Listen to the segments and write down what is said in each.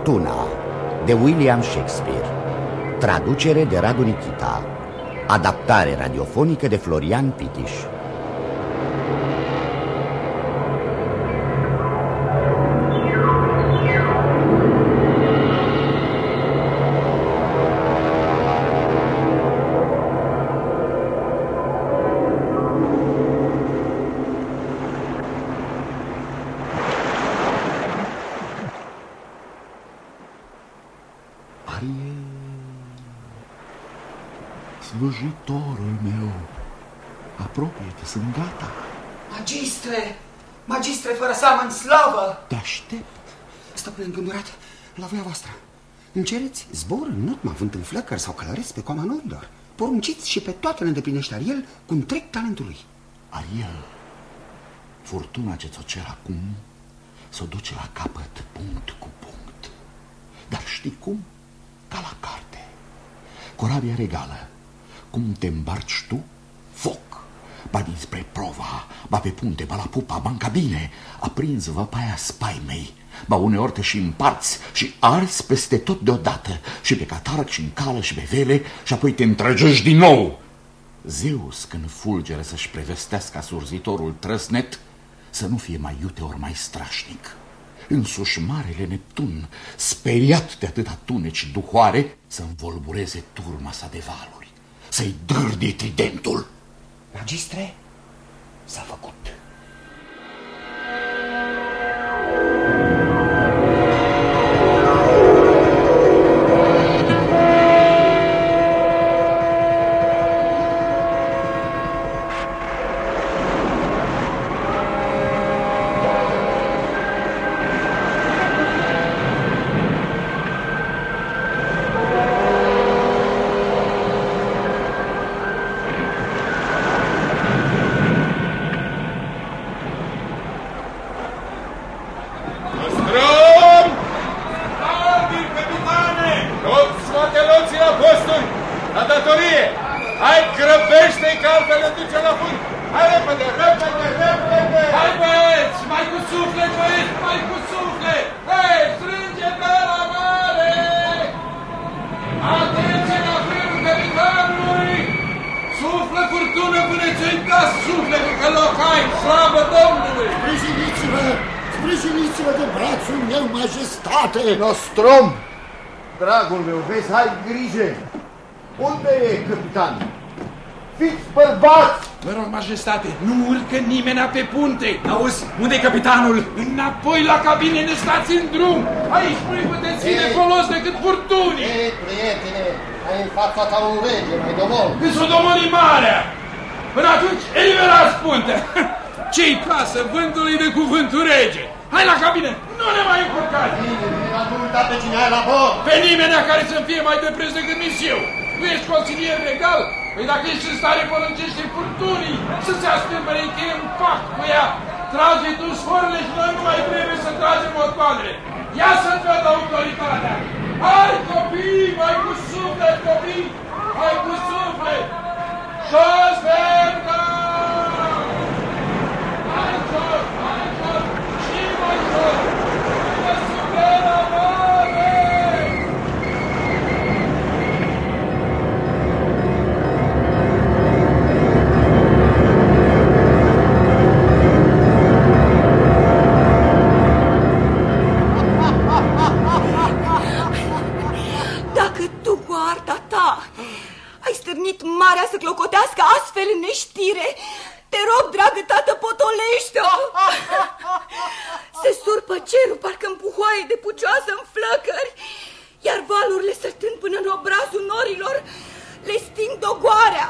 Furtuna de William Shakespeare. Traducere de Radu Nichita. Adaptare radiofonică de Florian Pitiș. Slujitorul meu, apropie-te, sunt gata. Magistre, magistre fără seamă în slavă. Te aștept. Stau preîngândurat la voia voastră. Îmi cereți zbor în not, mă avânt în flăcări sau călăresc pe coama norilor. Porunciți și pe toate le îndeplinește Ariel cu întreg talentul lui. Ariel, furtuna ce ți-o cer acum s-o duce la capăt punct cu punct. Dar știi cum? Ca la carte. Corabia regală. Cum te îmbarci tu? Foc. Ba dinspre Prova, ba pe punte, ba la pupa, ba în cabine. Aprinzi văpaia spaimei. Ba uneori te și împarți și arzi peste tot deodată. Și pe catarc și în cală și pe vele. Și apoi te întrăgești din nou. Zeus, când fulgere să-și prevestească asurzitorul trăsnet, să nu fie mai iute ori mai strașnic. Însuși marele Neptun, speriat de atâta tuneci duhoare, să învolbureze turma sa de valuri, să-i dârdie tridentul. Magistre, s-a făcut. Nostrom, dragul meu, vezi, hai grijă. Unde e capitan? Fiți bărbați! Vă rog, majestate, nu urcă nimeni pe punte. Auzi, unde e capitanul? Înapoi la cabine, ne stați în drum. Aici nu-i puteți fi de folos decât furtunii. Ei, prietene, ai în fața ta un rege, mai domol. Când s-o domoli marea. Până atunci, eliberați puntea. Ce-i pasă vântului de cuvântul rege? Hai la cabine, nu ne mai încurcați! Adulta pe cine ai la bord! Pe nimeni care să fie mai de preț decât misiu! Tu ești consilier regal? Păi dacă ești în stare, poruncește furtunii să se astâmpere, încheie un pact cu ea! Trage tu sforile și noi nu mai trebuie să tragem motoanele! Ia să-ți văd autoritatea! Hai, copii, mai cu suflet, copii! Mai cu suflet! Jos, verga! Hai, jos, hai, jos! Și mai jos! Mă supera mare! Dacă tu cu arta ta ai stârnit marea să clocotească astfel în neștire, te rog, dragă tată, potolește-o! Se surpă cerul, parcă în puhoaie de pucioasă în flăcări, iar valurile săltând până în obrazul norilor le sting dogoarea.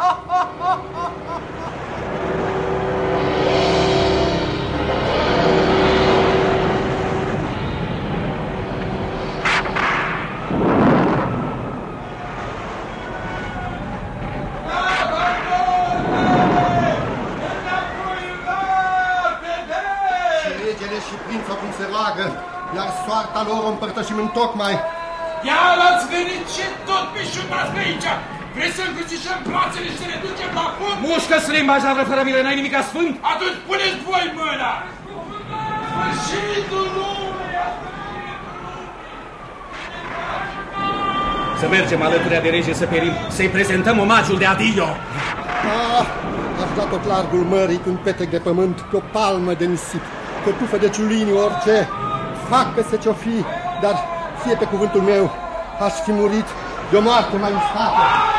Și prința cum se roagă, iar soarta lor o împărtășim în tocmai. Ia l-ați venit și tot pișutați pe aici! Vrei să încrucișăm brațele și să ne ducem la fund? Mușcă-ți limba, javră fără milă, n-ai nimic sfânt? Atunci puneți voi mâna! Sfârșitul lumii! Să mergem alături de rege să perim, să-i prezentăm omagiul de adio. Aș da tot largul mării cu un petec de pământ, cu o palmă de nisip, cu o tufă de ciulini, orice. Facă-se ce-o fi, dar fie pe cuvântul meu, aș fi murit de o moarte mai ustată.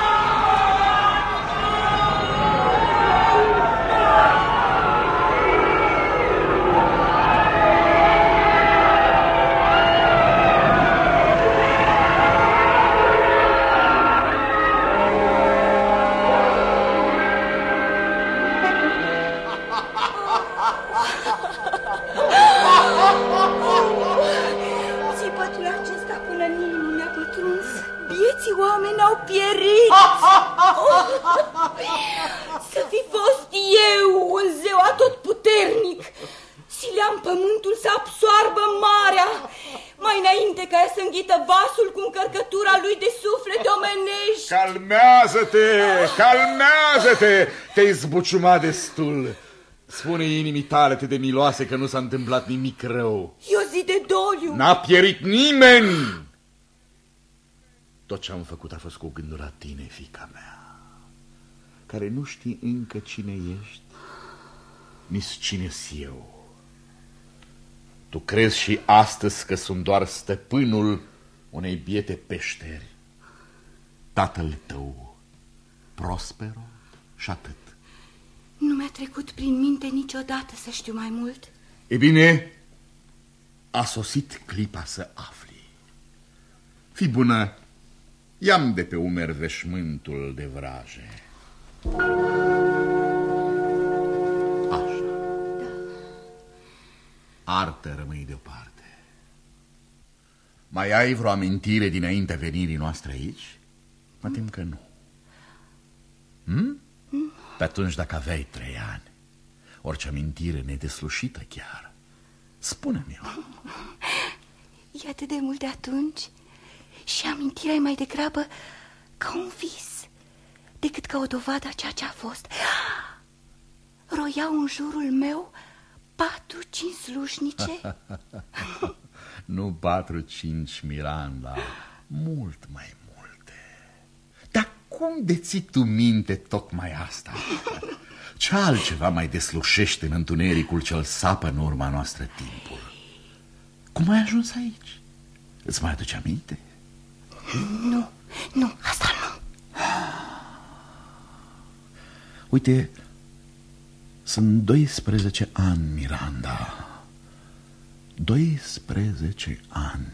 Să fi fost eu un zeu atotputernic, sileam pământul să absoarbă marea, mai înainte ca ea să înghită vasul cu încărcătura lui de suflete omenești. Calmează-te, calmează-te, te-ai zbuciumat destul. Spune inimii tale de miloase că nu s-a întâmplat nimic rău. E o zi de doliu. N-a pierit nimeni. Tot ce am făcut a fost cu gândul la tine, fiica mea, care nu știi încă cine ești, nici cine-s eu. Tu crezi și astăzi că sunt doar stăpânul unei biete peșteri. Tatăl tău, Prospero, și atât. Nu mi-a trecut prin minte niciodată să știu mai mult. E bine, a sosit clipa să afli. Fii bună, ia-mi de pe umeri veșmântul de vraje. Așa. Da. Artă rămâi deoparte. Mai ai vreo amintire dinaintea venirii noastre aici? Mă tem că nu. Pe atunci, dacă aveai 3 ani, orice amintire nedeslușită chiar, spune-mi-o. E atât de mult de atunci și amintirea e mai degrabă ca un vis decât ca o dovadă a ceea ce a fost. Roiau în jurul meu 4-5 slușnice. Nu 4-5, Miranda, mult mai multe. Dar cum deții tu minte tocmai asta? Ce altceva mai deslușește în întunericul ce-l sapă în urma noastră timpul? Cum ai ajuns aici? Îți mai aduce aminte? Nu, asta nu. Uite, sunt 12 ani, Miranda. 12 ani.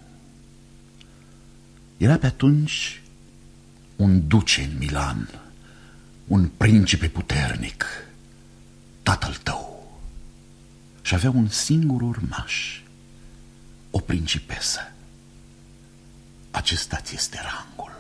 Era pe atunci un duce în Milan, un principe puternic, tatăl tău, și avea un singur urmaș, o principesă. Acesta ți este rangul.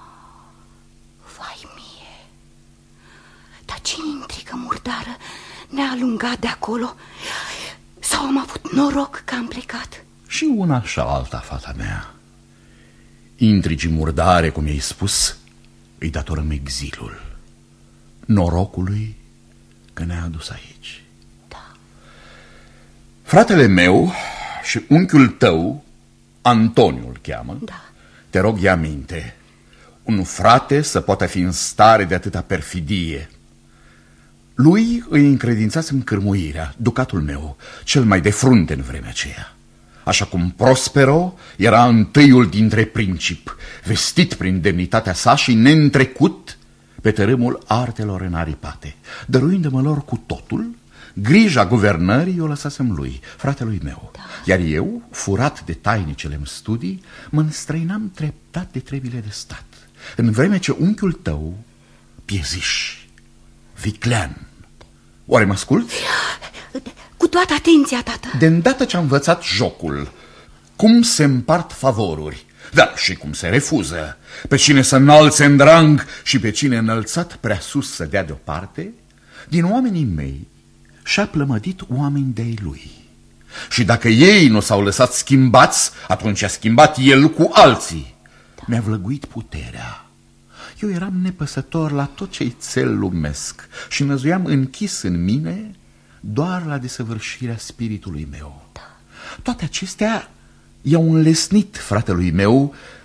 Vai mie! Dar ce intrigă murdară ne-a alungat de acolo? Sau am avut noroc că am plecat? Și una și alta, fata mea. Intrigii murdare, cum i-ai spus, îi datorăm exilul, norocului că ne-a adus aici. Da. Fratele meu și unchiul tău, Antoniu îl cheamă, da. Te rog, ia minte, un frate să poată fi în stare de atâta perfidie. Lui îi încredințasem cârmuirea, ducatul meu, cel mai de frunte în vremea aceea. Așa cum Prospero era întâiul dintre principi, vestit prin demnitatea sa și neîntrecut pe tărâmul artelor înaripate, dăruindu-mă lor cu totul, grija guvernării o lăsasem lui, fratelui meu. Da. Iar eu, furat de tainicele-mi studii, mă înstrăinam treptat de trebile de stat, în vreme ce unchiul tău, Pieziș, viclean. Oare mă asculți? Cu toată atenția, tată. De îndată ce am învățat jocul, cum se împart favoruri, dar și cum se refuză, pe cine să înalțe în rang și pe cine înălțat prea sus să dea deoparte, din oamenii mei și-a plămădit oameni de-ai lui. Și dacă ei nu s-au lăsat schimbați, atunci a schimbat el cu alții. Mi-a vlăguit puterea. Eu eram nepăsător la tot ce-i țel lumesc și năzuiam închis în mine doar la desăvârșirea spiritului meu. Toate acestea i-au înlesnit fratelui meu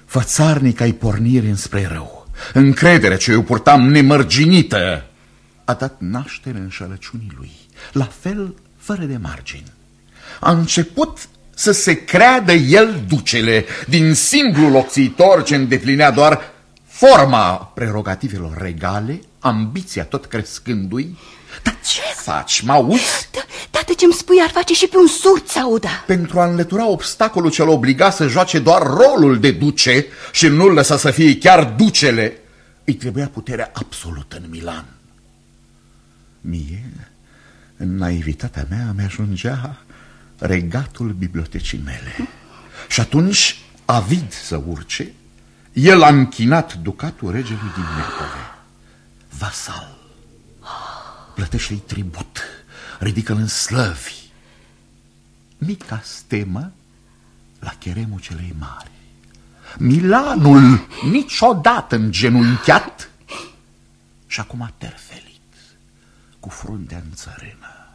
Fățarnic ai pornire înspre rău. Încrederea ce eu purtam nemărginită a dat naștere înșelăciunii lui, la fel fără de margini. A început să se creadă el ducele, din simplul locțitor ce îndeplinea doar forma prerogativelor regale, ambiția tot crescându-i. Dar ce faci, m-auzi? Tată, ce-mi spui ar face și pe un surd să audă. Pentru a înlătura obstacolul ce l-a obligat să joace doar rolul de duce și nu-l lăsa să fie chiar ducele, îi trebuia puterea absolută în Milan. Mie, în naivitatea mea, mi-ajungea regatul bibliotecii mele. Și atunci, avid să urce, el a închinat ducatul regelui din Neapole. Vasal, plătește-i tribut, ridică-l în slăvi. Mica stemă la cheremul celei mari. Milanul niciodată îngenunchiat și acum terfelit, cu fruntea în țărână.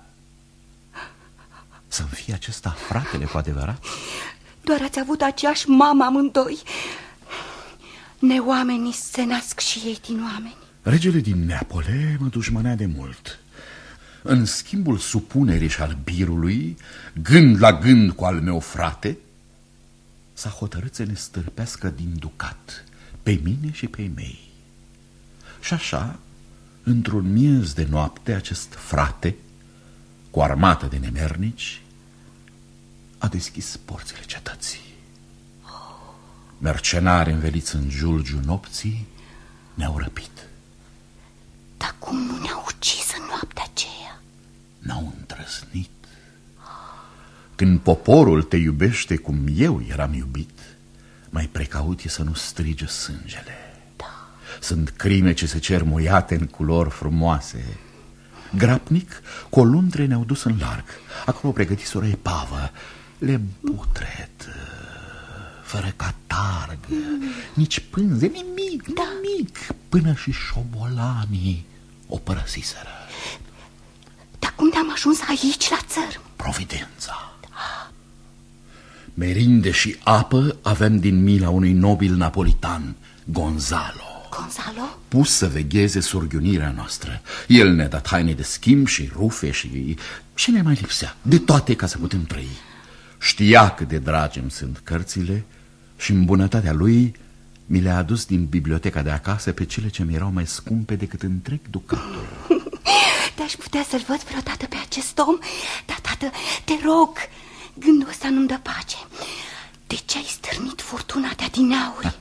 Să-mi fie acesta fratele cu adevărat? Doar ați avut aceeași mamă amândoi. Neoamenii se nasc și ei din oameni. Regele din Neapole mă dușmănea de mult. În schimbul supunerii și al birului, gând la gând cu al meu frate, s-a hotărât să ne stârpească din ducat, pe mine și pe ei mei. Și așa, într-un miez de noapte, acest frate, cu armată de nemernici, a deschis porțile cetății. Mercenari înveliți în julgiu nopții ne-au răpit. Dar cum nu ne-au ucis în noaptea aceea? N-au îndrăznit. Când poporul te iubește cum eu eram iubit, mai precaut e să nu strige sângele. Da. Sunt crime ce se cer muiate în culori frumoase. Grapnic, colundre ne-au dus în larg. Acolo pregătiseră epavă, le butret, fără catarg, nici pânze, nimic, nimic, până și șobolanii o părăsiseră. Dar cum ne-am ajuns aici, la țărm? Providența. Merinde și apă avem din mila unui nobil napolitan, Gonzalo. Gonzalo? Pus să vegheze surghiunirea noastră. El ne-a dat haine de schimb și rufe și ce ne mai lipsea. De toate ca să putem trăi. Știa cât de dragi îmi sunt cărțile și în bunătatea lui mi le-a adus din biblioteca de acasă pe cele ce mi erau mai scumpe decât întreg ducatul. Te-aș putea să-l văd vreodată pe acest om, dar, tată, te rog, gândul ăsta nu-mi dă pace. De ce ai stârnit furtuna de adineauri?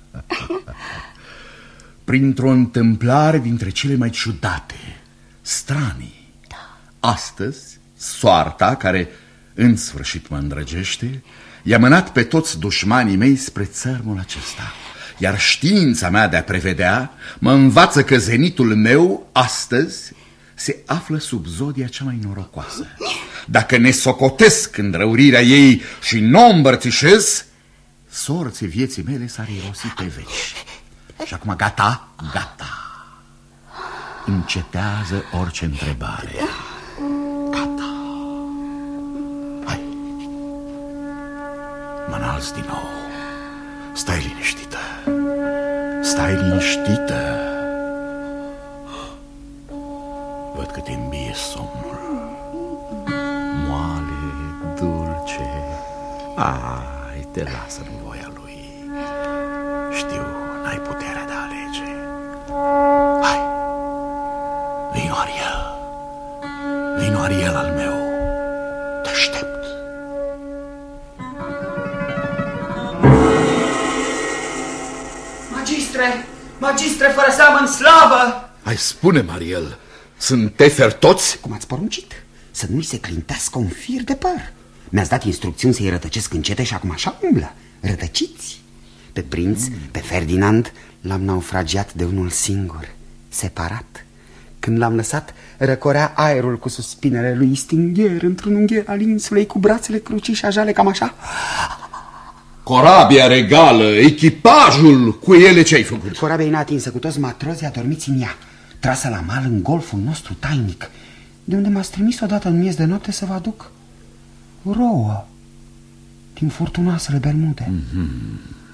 Printr-o întâmplare dintre cele mai ciudate, stranii. Da. Astăzi, soarta, care în sfârșit mă îndrăgește, i-a mânat pe toți dușmanii mei spre țărmul acesta. Iar știința mea de a prevedea mă învață că zenitul meu astăzi se află sub zodia cea mai norocoasă. Dacă ne socotesc înrăurirea ei și nu o îmbărțișez, sorții vieții mele s-ar irosi pe veci. Și acum gata, gata. Încetează orice întrebare. Gata. Hai. Mă înalți din nou. Stai liniștită. Stai liniștită. Văd că te îmbie somnul. Moale, dulce. Ai, te lasă în voia lui. Știu, n-ai puterea de a alege. Hai, vino Ariel. Vino Ariel al meu. Te aștept. Magistre fără seamă, în slavă! Hai, spune-mi, Ariel, sunt teferi toți? Cum ați poruncit, să nu-i se clintească un fir de păr. Mi-ați dat instrucțiuni să-i rătăcesc încete și acum așa umblă. Rătăciți. Pe prinț, pe Ferdinand, l-am naufragiat de unul singur, separat. Când l-am lăsat, răcorea aerul cu suspinele lui stingher într-un ungher al insulei, cu brațele crucișajale, cam așa. Corabia regală, echipajul, cu ele ce ai făcut? Corabia e neatinsă, cu toți matrozii adormiți în ea, trasă la mal în golful nostru tainic, de unde m-ați trimis odată în miez de noapte să vă aduc rouă din furtunoasele Bermude.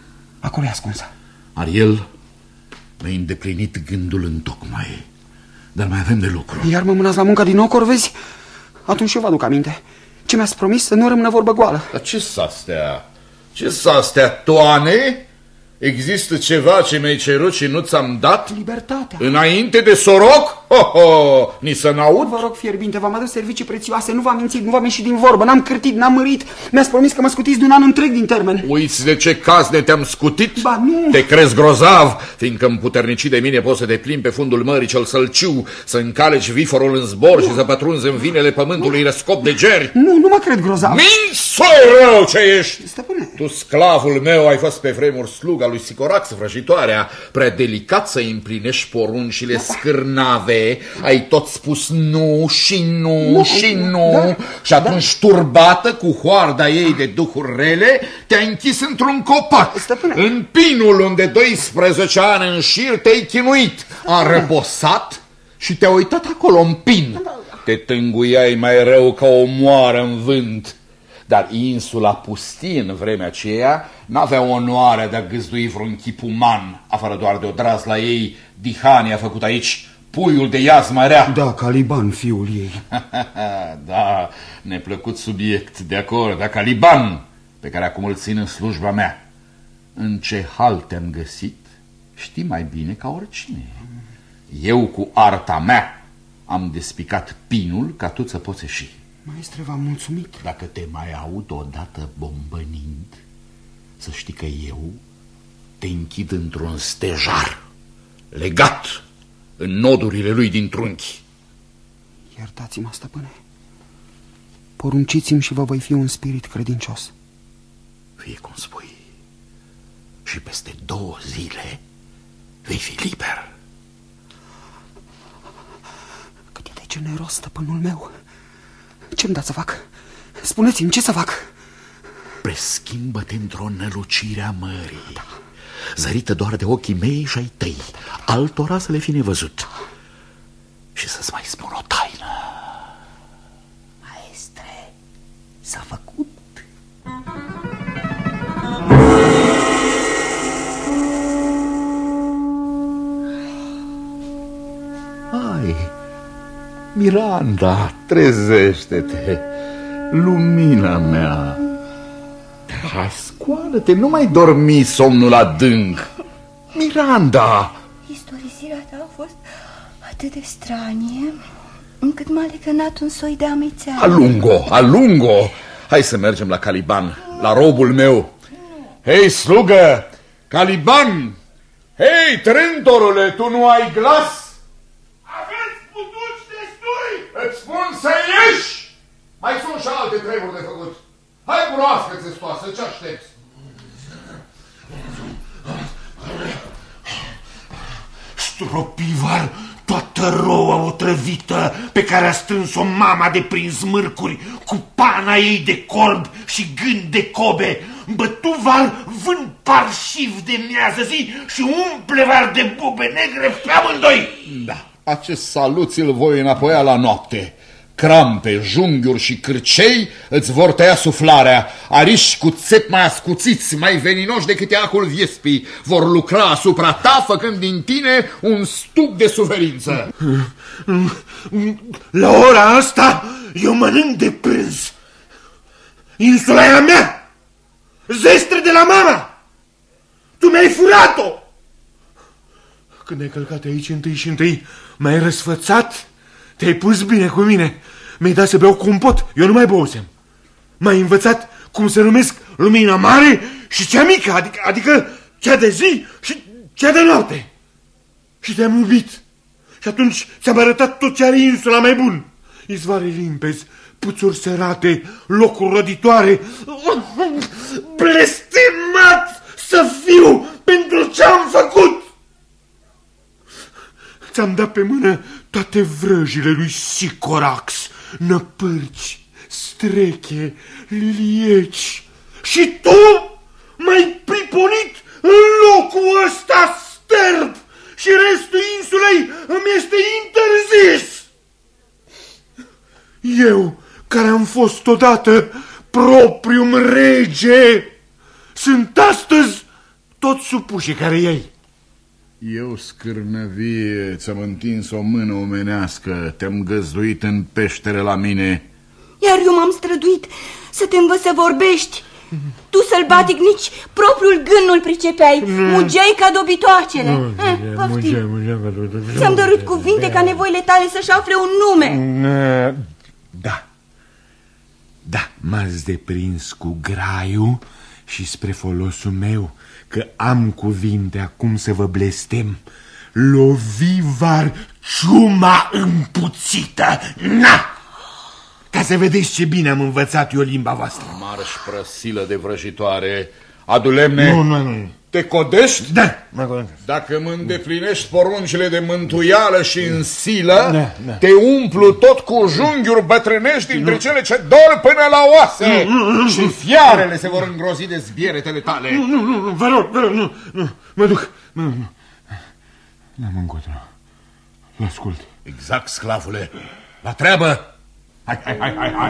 Acolo e ascunsă. Ariel, mi-ai îndeplinit gândul întocmai, dar mai avem de lucru. Iar mă mânați la muncă din nou, corvezi? Atunci eu vă aduc aminte. Ce mi-ați promis să nu rămână vorbă goală. Dar ce-s astea? Ce-s astea, toane? Există ceva ce mi-ai cerut și nu ți-am dat? Libertatea. Înainte de soroc? Ho-ho! Ni să n-aud? Vă rog, fierbinte, v-am adus servicii prețioase, nu v-am mințit, nu v-am ieșit din vorbă, n-am cârtit, n-am mărit. Mi-ați promis că mă scutiți de un an întreg din termen. Uiți de ce cazne te-am scutit? Ba, nu. Te crezi grozav, fiindcă împuternicit de mine poți să te plimbi pe fundul mării cel sălciu, să încaleci viforul în zbor și să pătrunzi în vinele pământului răscop de geri. Nu mă cred grozav. Minți, soi rău ce ești! Stăpâne. Tu, sclavul meu, ai fost pe vremuri sluga lui Sicorax, vrăjitoarea, prea delicat să împlinești poruncile scârnave, ai tot spus nu și nu și nu, și atunci, turbată cu hoarda ei de duhuri rele, te-ai închis într-un copac. Stăpâne. În pinul unde 12 ani în șir te-ai chinuit. A răposat și te-a uitat acolo în pin. Te tânguiai mai rău ca o moară în vânt. Dar insula pustie în vremea aceea n-avea onoarea de a gâzdui vreun chip uman, afară doar de o drazla ei. Dihania a făcut aici puiul de iazma rea. Da, Caliban, fiul ei. Da, neplăcut subiect, de acord, da, Caliban, pe care acum îl țin în slujba mea. În ce hal te-am găsit, știi mai bine ca oricine. Eu cu arta mea am despicat pinul ca tu să poți ieși. Maestre, v-am mulțumit. Dacă te mai aud odată bombănind, să știi că eu te închid într-un stejar, legat în nodurile lui din trunchi. Iertați-mă, stăpâne. Porunciți-mi și vă voi fi un spirit credincios. Fie cum spui. Și peste 2 zile vei fi liber. Cât e de generos, stăpânul meu. Ce-mi dați să fac? Spuneți-mi, ce să fac? Preschimbă-te într-o nălucire a mării, zărită doar de ochii mei și ai tăi, altora să le fi nevăzut. Și să-ți mai spun o taină. Maestre, s-a făcut. Hai, Miranda, trezește-te, lumina mea. Hai, scoală-te, nu mai dormi somnul adânc. Miranda! Istorisirea ta a fost atât de stranie încât m-a legănat un soi de amețeală. Alungo! Hai să mergem la Caliban, la robul meu. Hei, slugă! Caliban! Hei, trântorule, tu nu ai glas? Aveți putuți destui! Îți spun să ieși! Mai sunt și alte treburi de făcut. Hai, cunoască țestoasă, ce aștepți? Stropivar, toată roua otrăvită pe care a strâns-o mama de prin smârcuri, cu pana ei de corb și gând de cobe, bătuvar vânt parșiv de miază zi și umplevar de bube negre pe amândoi. Da, acest salut ți-l voi înapoia la noapte. Crampe, junghiuri și cârcei îți vor tăia suflarea. Ariși cu țepi mai ascuțiți, mai veninoși decât eacul viespii, vor lucra asupra ta, făcând din tine un stup de suferință. La ora asta eu mănânc de prânz. Insula e a mea, zestre de la mama. Tu mi-ai furat-o. Când ai călcat aici întâi, m-ai răsfățat. Te-ai pus bine cu mine. Mi-ai dat să beau compot. Eu nu mai băusem. M-ai învățat cum se numesc lumina mare și cea mică, adică cea de zi și cea de noapte. Și te-am iubit. Și atunci ți-am arătat tot ce are insula mai bun. Izvoare limpezi, puțuri serate, locuri roditoare. Blestemat să fiu pentru ce-am făcut. Ți-am dat pe mână toate vrăjile lui Sicorax, năpârci, streche, lilieci. Și tu m-ai priponit în locul ăsta sterb și restul insulei îmi este interzis. Eu, care am fost odată proprium rege, sunt astăzi toți supușii care ei. Eu, scârnăvie, ți-am întins o mână omenească, te-am găzduit în peștere la mine. Iar eu m-am străduit să te învăț să vorbești. Tu, sălbatic, nici propriul gând nu-l pricepeai. Mugeai ca dobitoacele. Ți-am dăruit cuvinte ca nevoile tale să-și afle un nume. Da, m-ați deprins cu graiul și spre folosul meu, că am cuvinte acum să vă blestem. Lovivar ciuma împuțită. Na! Ca să vedeți ce bine am învățat eu limba voastră. Marș prăsilă de vrăjitoare. Adu lemne. Nu. Te codești? Da. Dacă mă îndeplinești poruncile de mântuială și în silă, te umplu tot cu junghiuri bătrânești dintre cele ce dor până la oase. Și fiarele se vor îngrozi de zbieretele tale. Nu, vă rog, nu. Mă duc. N-am încotro. L-ascult. Exact, sclavule. La treabă. Hai.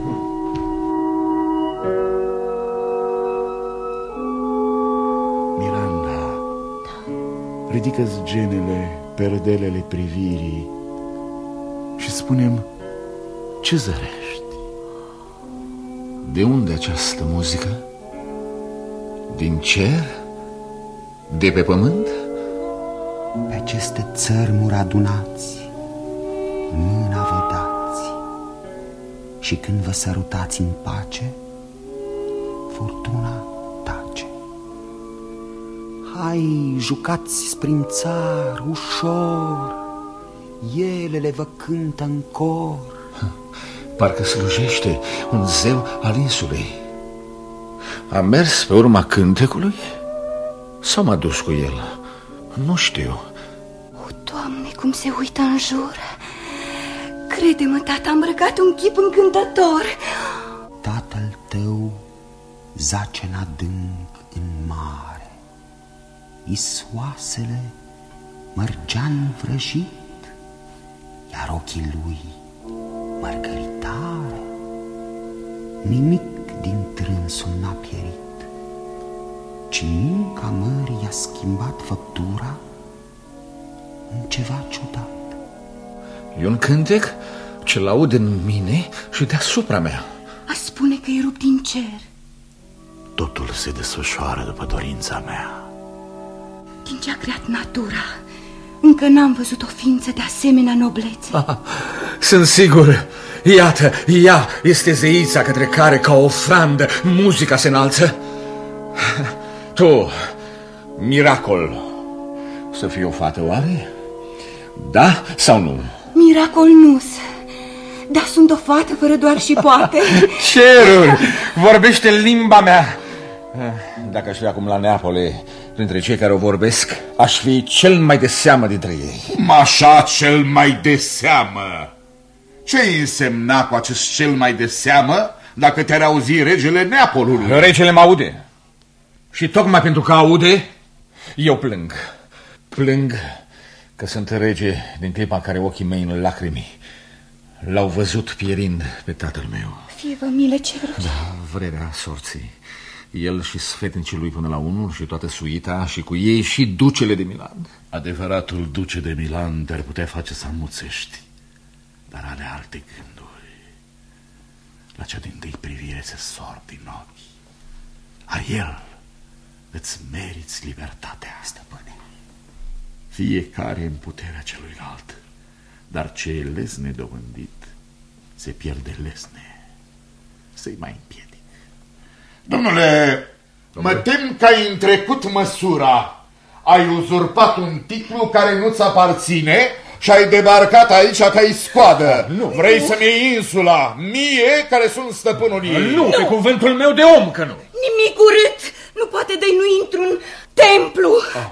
Miranda, ridică-ți genele, perdelele privirii și spune-mi ce zărești. De unde această muzică? Din cer? De pe pământ? Pe aceste țărmuri adunați, mâna vă dați, și când vă sărutați în pace, fortuna tace. Hai, jucați prin țar, ușor, elele vă cântă în cor. Parcă slujește un zeu al insului. Am mers pe urma cântecului sau m-a dus cu el? Nu știu. O, Doamne, cum se uită în jur. Crede-mă, tata, am îmbrăcat un chip încântător. Tatăl tău zace în adânc în mare, isoasele mărgean vrăjit, iar ochii lui mărgăritare. Nimic din trânsul n-a pierit, ci munca mării i-a schimbat făptura în ceva ciudat. E un cântec ce-l aud în mine și deasupra mea. A spune că e rupt din cer. Totul se desfășoară după dorința mea. Din ce a creat natura, încă n-am văzut o ființă de asemenea noblețe. Sunt sigur. Iată, ea este zeița către care, ca ofrandă, muzica se înalță. Tu, miracol, să fii o fată oare? Da sau nu? Miracol nu-s, dar sunt o fată fără doar și poate. Ceruri, vorbește limba mea. Dacă aș fi acum la Neapole, printre cei care o vorbesc, aș fi cel mai de seamă dintre ei. Așa, cel mai de seamă. Ce însemna cu acest cel mai de seamă dacă te-ar auzi regele Neapolului? Regele mă aude. Și tocmai pentru că aude, eu plâng. Plâng că sunt rege din clipa în care ochii mei în lacrimi l-au văzut pierind pe tatăl meu. Fie-vă milă, ce vreți. Da, vrerea sorții. El și sfetnicii lui până la unul și toată suita și cu ei și ducele de Milan. Adevăratul duce de Milan te-ar putea face să amuțești, dar are alte gânduri. La cea dintâi privire se sor din ochi. A el îți meriți libertatea, stăpâne. Fiecare în puterea celuilalt, dar ce e lesne dobândit se pierde lesne. Să-i mai împiedic. Domnule, mă tem că ai întrecut măsura. Ai uzurpat un titlu care nu-ți aparține și ai debarcat aici ca iscoadă. Vrei să-mi iei insula, mie care sunt stăpânul ei. Nu, pe cuvântul meu de om că nu. Nimic urât nu poate dăinui într-un templu.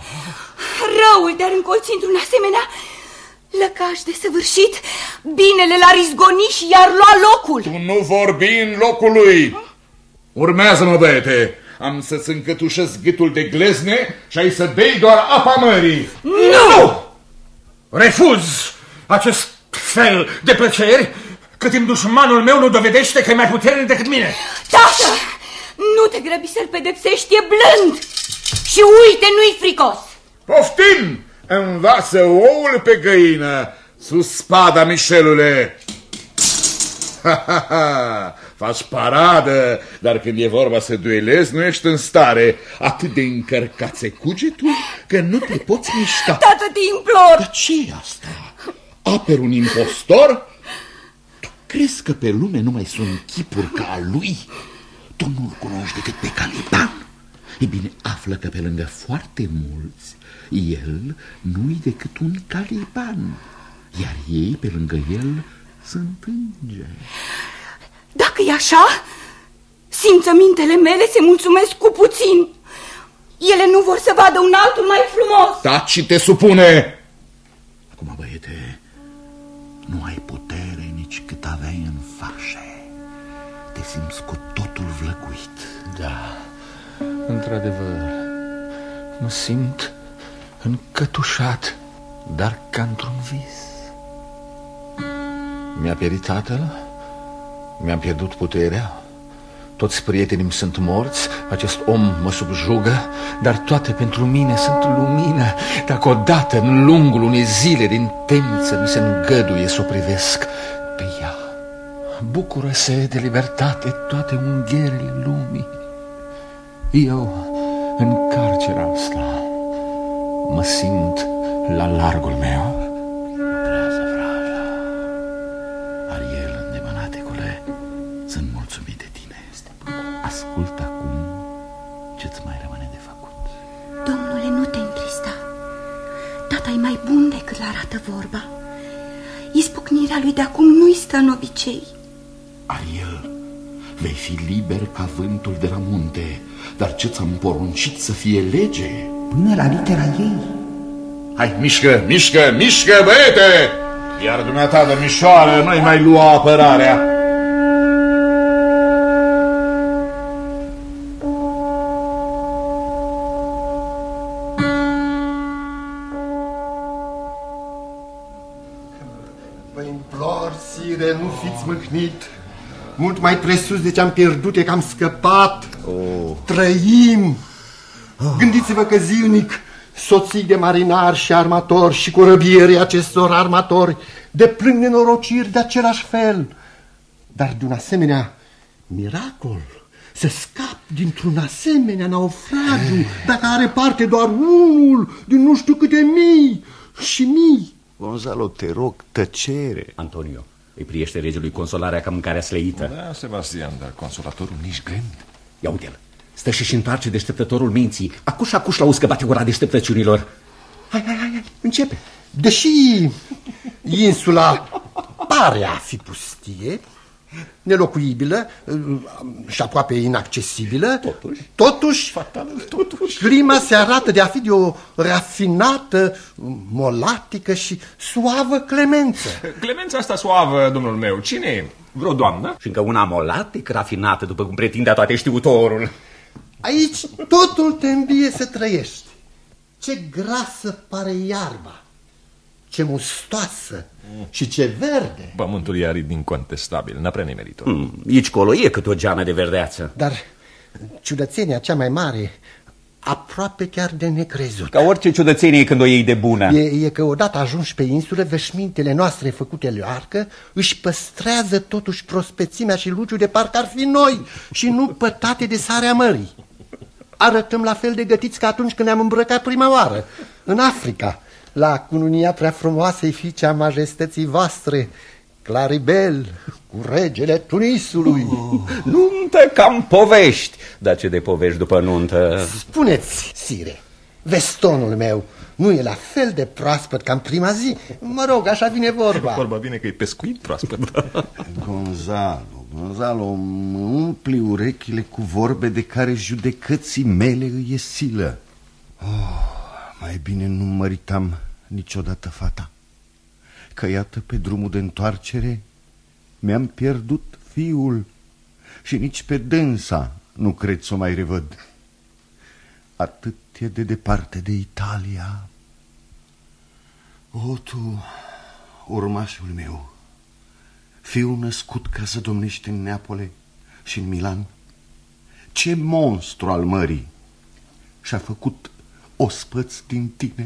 Răul de-ar încolți într-un asemenea lăcaș desăvârșit, binele l-ar izgoni și i-ar lua locul. Tu nu vorbi în locul lui. Urmează-mă, băiete. Am să-ți încătușesc gâtul de glezne și ai să bei doar apa mării. Nu! Refuz acest fel de plăceri cât timp dușmanul meu nu dovedește că e mai puternic decât mine. Tată, nu te grăbi să-l pedepsești, e blând. Și uite, nu-i fricos. Poftim! Învață oul pe găină, sus spada, Michelule! Faci paradă, dar când e vorba să duelezi, nu ești în stare. Atât de încărcat-ți cugetul că nu te poți mișca. Tată, te implor! Dar ce-i asta? Aperi un impostor? Tu crezi că pe lume nu mai sunt chipuri ca al lui? Tu nu-l cunoști decât pe Caliban. E bine, află că pe lângă foarte mulți, el nu-i decât un Caliban, iar ei pe lângă el sunt îngeri. Dacă e așa, simțămintele mele se mulțumesc cu puțin. Ele nu vor să vadă un altul mai frumos. Taci și te supune! Acum, băiete, nu ai putere nici cât aveai în fașe. Te simți cu totul vlăguit. Da, într-adevăr, mă simt încătușat, dar ca într-un vis. Mi-a pierit tatăl, mi-am pierdut puterea, toți prietenii mi sunt morți, acest om mă subjugă, dar toate pentru mine sunt lumină. Dacă odată în lungul unei zile din temniță mi se îngăduie să o privesc pe ea, bucură-se de libertate toate ungherele lumii. Eu, în carcera asta, mă simt la largul meu. Lucrează vraja. Ariel, îndemânatecule, sunt mulțumit de tine. Ascultă acum ce-ți mai rămâne de făcut. Domnule, nu te întrista. Tata e mai bun decât arată vorba. Izbucnirea lui de acum nu-i stă în obicei. Ariel, vei fi liber ca vântul de la munte, dar ce ți-am poruncit să fie lege? Până la litera ei. Hai, mișcă, mișcă, mișcă, băiete! Iar dumneata de mișoară nu-i mai lua apărarea. Vă implor, sire, nu fiți mâhnit. Mult mai presus de ce am pierdut e că am scăpat. Trăim. Gândiți-vă că zilnic soții de marinari și armatori și corăbierii acestor armatori deplâng nenorociri de același fel. Dar de un asemenea miracol să scap dintr-un asemenea naufragiu dacă are parte doar unul din nu știu câte mii și mii. Gonzalo, te rog, tăcere. Antonio, îi priește regelui consolarea ca mâncarea slăită. Da, Sebastian, dar consolatorul nici gând. Ia uite-l, stă și întoarce deșteptătorul minții. Acuș la uscă bate gura deșteptăciunilor. Hai, începe. Deși insula pare a fi pustie, nelocuibilă și aproape inaccesibilă, totuși clima se arată de a fi de o rafinată, molatică și suavă clemență. Clemența asta suavă, domnul meu, cine e? Vreo doamnă? Și încă una molatică, rafinată, după cum pretindea toate știutorul. Aici totul te îmbie să trăiești. Ce grasă pare iarba, ce mustoasă și ce verde. Pământul e arid incontestabil, n-a prea nimerit-o. Aici colo e cât o geană de verdeață. Dar ciudățenia cea mai mare, aproape chiar de necrezut. Ca orice ciudățenie când o iei de bună. E că odată ajunși pe insulă, veșmintele noastre făcute leoarcă își păstrează totuși prospețimea și luciul de parcă ar fi noi și nu pătate de sarea mării. Arătăm la fel de gătiți ca atunci când ne-am îmbrăcat prima oară, în Africa, la cununia prea frumoasei fiice a majestății voastre, Claribel, cu regele Tunisului. Nuntă cam povești, dar ce de povești după nuntă? Spuneți, sire, vestonul meu nu e la fel de proaspăt ca în prima zi? Mă rog, așa vine vorba. Vorba bine că e pescuit proaspăt. Gonzalo, mă umpli urechile cu vorbe de care judecății mele îi e silă. Mai bine nu măritam niciodată fata, că iată pe drumul de întoarcere mi-am pierdut fiul și nici pe dânsa nu cred să o mai revăd. Atât e de departe de Italia. O, tu, urmașul meu, fiul născut ca să domnești în Neapole și în Milan, ce monstru al mării! și-a făcut ospăț din tine?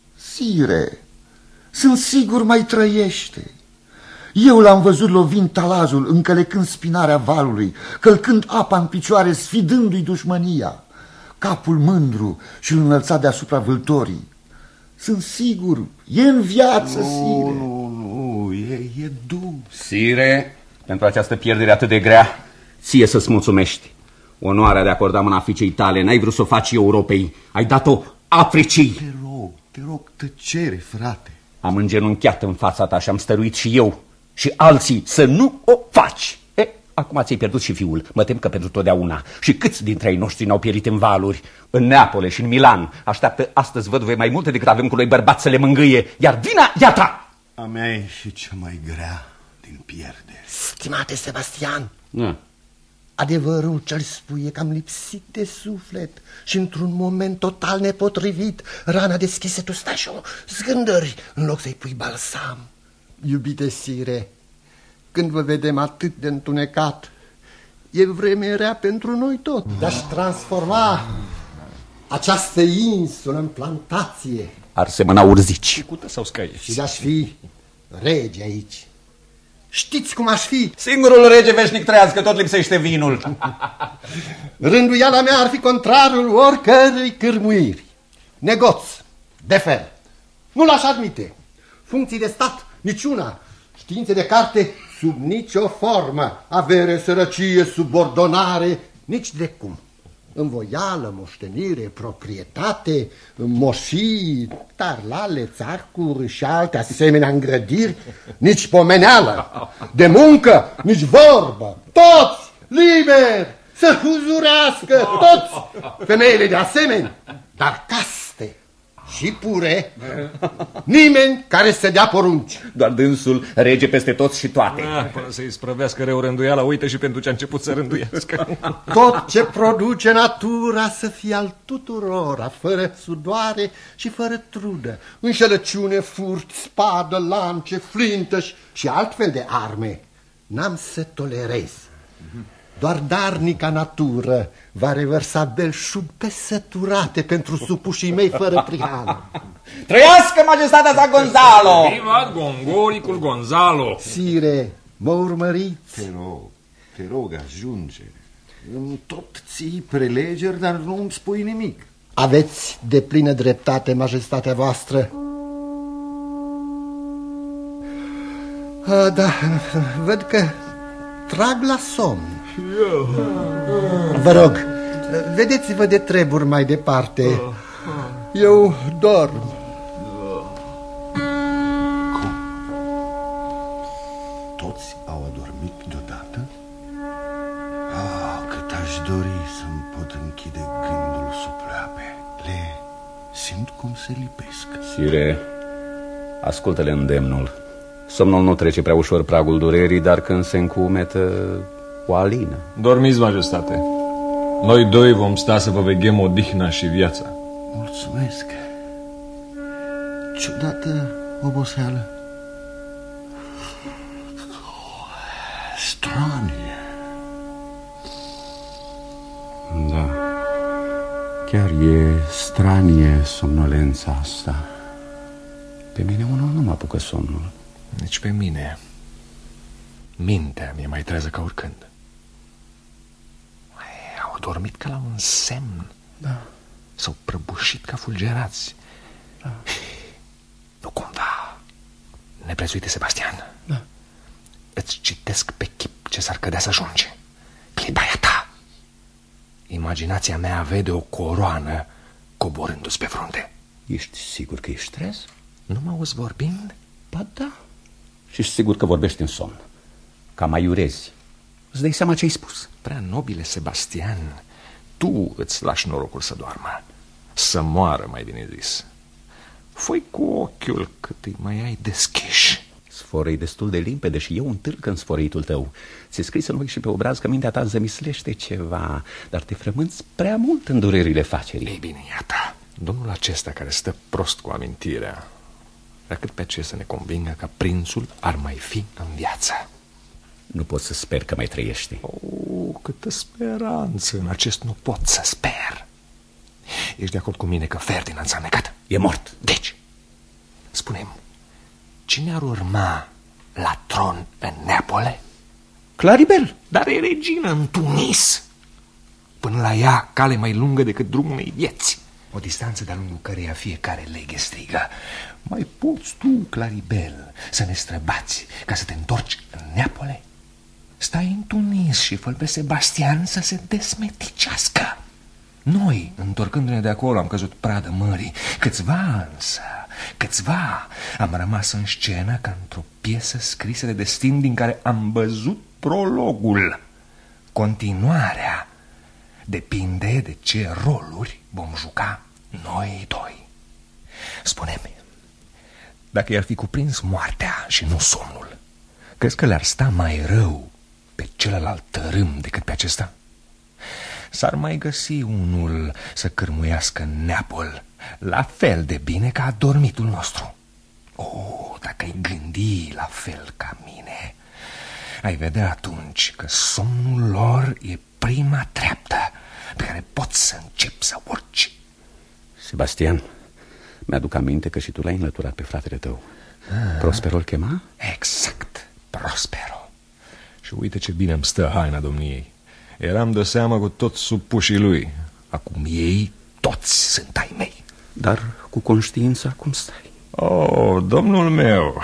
Sire, sunt sigur mai trăiește. Eu l-am văzut lovind talazul, încălecând spinarea valului, călcând apa în picioare, sfidându-i dușmânia. Capul mândru și-l înălța deasupra vâltorii. Sunt sigur, e în viață, sire. Nu, e dus. Sire, pentru această pierdere atât de grea, ție să-ți mulțumești. Onoarea de a acorda mâna fiicei tale, n-ai vrut să o faci Europei, ai dat-o Africii. Te rog, tăcere, frate. Am îngenunchiat în fața ta și am stăruit și eu și alții să nu o faci. Acum ți-ai pierdut și fiul, mă tem că pentru totdeauna. Și câți dintre ai noștri n-au pierit în valuri, în Neapole și în Milan? Așteaptă astăzi văduve mai multe decât avem cu noi bărbați să le mângâie, iar vina e a ta. A mea e și cea mai grea din pierderi. Stimate Sebastian, adevărul ce-l spui e că am lipsit de suflet și într-un moment total nepotrivit rana deschise tu stai și o zgândări în loc să-i pui balsam. Iubite sire, când vă vedem atât de întunecat, e vreme rea pentru noi tot. De-aș transforma această insulă în plantație. Ar semăna urzici. Sau scăiești. Și de-aș fi rege aici. Știți cum aș fi? Singurul rege veșnic trăiască, tot lipsește vinul. Rânduiala mea ar fi contrarul oricărei cârmuiri. Negoț, de fel. Nu l-aș admite. Funcții de stat, niciuna. Științe de carte, sub nicio formă. Avere, sărăcie, subordonare, nici de cum. Învoială, moștenire, proprietate, moșii, tarlale, țarcuri și alte asemenea îngrădiri, nici pomeneală. De muncă, nici vorbă. Toți liberi să huzurească, toți. Femeile de asemenea, dar caste și pure, nimeni care să dea porunci. Doar dânsul, rege peste toți și toate. Până să-i sprăvească rău rânduiala, uite și pentru ce a început să rânduiască. Tot ce produce natura să fie al tuturora, fără sudoare și fără trudă. Înșelăciune, furt, spadă, lance, flintă și altfel de arme. N-am să tolerez. Doar darnica natură va revărsa belșug pe săturate pentru supușii mei fără prihană. Trăiască majestatea sa Gonzalo! Viva gongoricul Gonzalo! Sire, mă urmăriți? Te rog, ajunge. Îmi tot ții prelegeri, dar nu îmi spui nimic. Aveți deplină dreptate, majestatea voastră. Da, văd că trag la somn. Vă rog, vedeți-vă de treburi mai departe. Eu dorm. Cum? Toți au adormit deodată? Cât aș dori să-mi pot închide gândul sub pleoape. Le simt cum se lipesc. Sire, ascultă-le îndemnul. Somnul nu trece prea ușor pragul durerii, dar când se încumetă, o alină. Dormiți, majestate. Noi doi vom sta să vă veghem odihna și viața. Mulțumesc. Ciudată oboseală. Stranie. Da, chiar e stranie somnolența asta. Pe mine unul nu mă apucă somnul. Nici pe mine. Mintea mi-e mai trează ca oricând. Au adormit ca la un semn. Da. S-au prăbușit ca fulgerați. Da. Nu cumva, neprețuite Sebastian. Da. Îți citesc pe chip ce s-ar cădea să ajunge. Clipa e a ta. Imaginația mea vede o coroană coborându-ți pe frunte. Ești sigur că ești trez? Nu mă auzi vorbind? Ba da. Și sigur că vorbești în somn. Cam aiurezi. Îți dai seama ce ai spus? Prea nobile Sebastian, tu îți lași norocul să doarmă. Să moară, mai bine zis. Foi cu ochiul cât îi mai ai deschiși. Sforăi destul de limpede și eu întâlc în sfărăitul tău. Ți-e scris în ochi și pe obraz că mintea ta zămislește ceva, dar te frămânți prea mult în durerile facerii. Ei bine, iată, domnul acesta care stă prost cu amintirea, vrea cât pe ce să ne convingă că prințul ar mai fi în viață. Nu pot să sper că mai trăiește. Câtă speranță în acest nu pot să sper. Ești de acord cu mine că Ferdinand s-a necat? E mort. Deci, spune-mi, cine ar urma la tron în Neapole? Claribel. Dar e regină în Tunis. Până la ea, cale mai lungă decât drumul unei vieți. O distanță de-a lungul căreia fiecare leghe strigă: mai poți tu, Claribel, să ne străbați ca să te întorci în Neapole? Stai în Tunis și fă-l pe Sebastian să se desmeticească. Noi, întorcându-ne de acolo, am căzut pradă mării. Câțiva am rămas în scenă ca într-o piesă scrisă de destin din care am văzut prologul. Continuarea depinde de ce roluri vom juca noi doi. Spune-mi, dacă i-ar fi cuprins moartea și nu somnul, crezi că le-ar sta mai rău pe celălalt tărâm decât pe acesta? S-ar mai găsi unul să cârmuiască în Neapol la fel de bine ca adormitul nostru. Dacă ai gândi la fel ca mine, ai vedea atunci că somnul lor e prima treaptă pe care poți să începi să urci. Sebastian, mi-aduc aminte că și tu l-ai înlăturat pe fratele tău. Prospero îl chema? Exact, Prospero. Și uite ce bine îmi stă haina domniei. Eram de seamă cu toți supușii lui. Acum ei toți sunt ai mei. Dar cu conștiința cum stai? Domnul meu.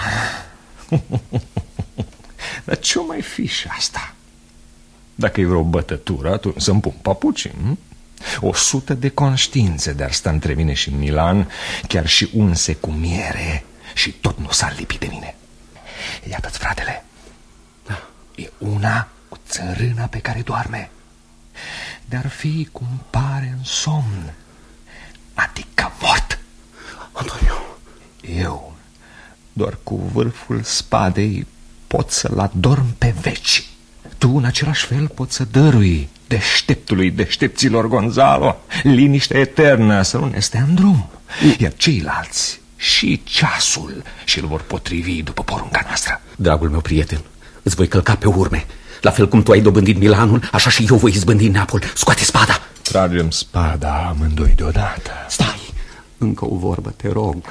Dar ce-o mai fi și asta? Dacă e vreo bătătură, atunci să-mi pun papuci. 100 de conștiințe de-ar sta între mine și Milan, chiar și unse cu miere, și tot nu s-ar lipi de mine. Iată-ți, fratele. E una cu țărâna pe care doarme. De-ar fi cum pare în somn, adică mort. Antonio, eu, doar cu vârful spadei, pot să-l adorm pe veci. Tu, în același fel, poți să dărui deșteptului deștepților Gonzalo liniște eternă, să nu ne stea în drum. Iar ceilalți și ceasul și-l vor potrivi după porunca noastră. Dragul meu prieten, îți voi călca pe urme. La fel cum tu ai dobândit Milanul, așa și eu voi izbândi Neapol. Scoate spada! Tragem spada amândoi deodată. Stai! Încă o vorbă, te rog.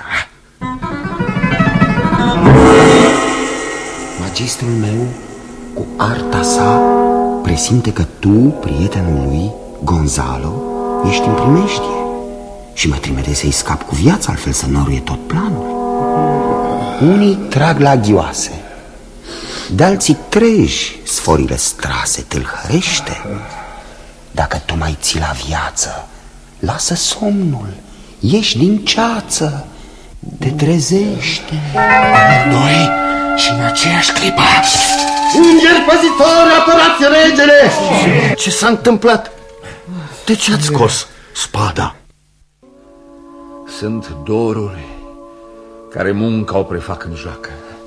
Magistrul meu, cu arta sa, presimte că tu, prietenul lui, Gonzalo, ești în primejdie și mă trimite să-i scap cu viața, altfel să năruie tot planul. Unii trag la ghioase, de-alții treji sforile strase, tâlhărește. Dacă tu mai ții la viață, lasă somnul, ieși din ceață, te trezește. Noi și în aceeași clipă. Îngeri păzitori, apărați regele! Ce s-a întâmplat? De ce ați scos spada? Sunt doruri care munca o prefac în joacă.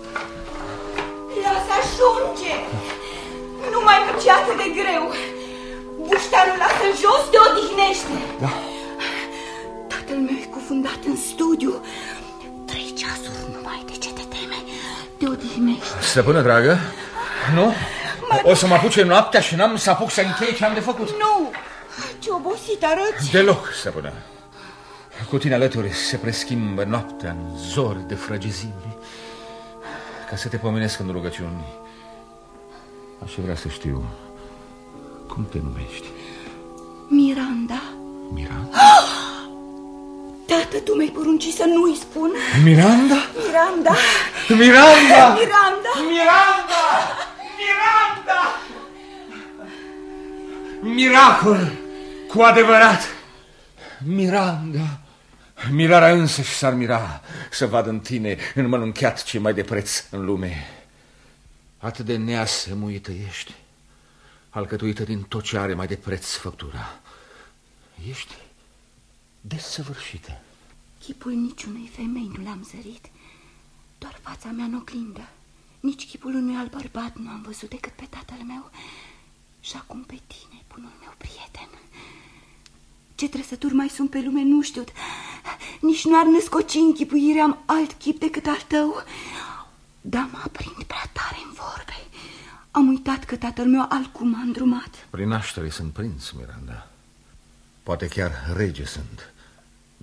Lasă ajunge! Nu mai merge atât de greu. Bușteanul lasă jos, te odihnește. Da. Tatăl meu e cufundat în studiu. 3 ceasuri numai, de ce te teme? Te odihnește. Stăpână dragă, nu? O să mă apuce noaptea și n-am să apuc să închei ce am de făcut. Nu! Ce obosit arăți! Deloc, stăpână. Cu tine alături se preschimbă noaptea în zori de frăgezimi. Ca să te pomenesc în rugăciuni, aș vrea să știu cum te numești. Miranda. Miranda? Tată, tu mi-ai poruncit să nu-i spun. Miranda? Miranda! Miranda! Miranda! Miranda! Miranda! Miracol! Cu adevărat! Miranda! Mirarea însăși s-ar mira să vadă în tine înmănunchiat ce mai de preț în lume. Atât de neasemuită ești, alcătuită din tot ce are mai de preț făptura. Ești desăvârșită. Chipul niciunei femei nu l-am zărit, doar fața mea în oglindă. Nici chipul unui alt bărbat nu am văzut decât pe tatăl meu. Și acum pe tine, bunul meu prieten. Ce trăsături mai sunt pe lume, nu știu. Nici nu ar născoci închipuirea am alt chip decât al tău. Dar mă aprind prea tare în vorbe. Am uitat că tatăl meu altcum m-a îndrumat. Prin naștere sunt prinț, Miranda. Poate chiar rege sunt.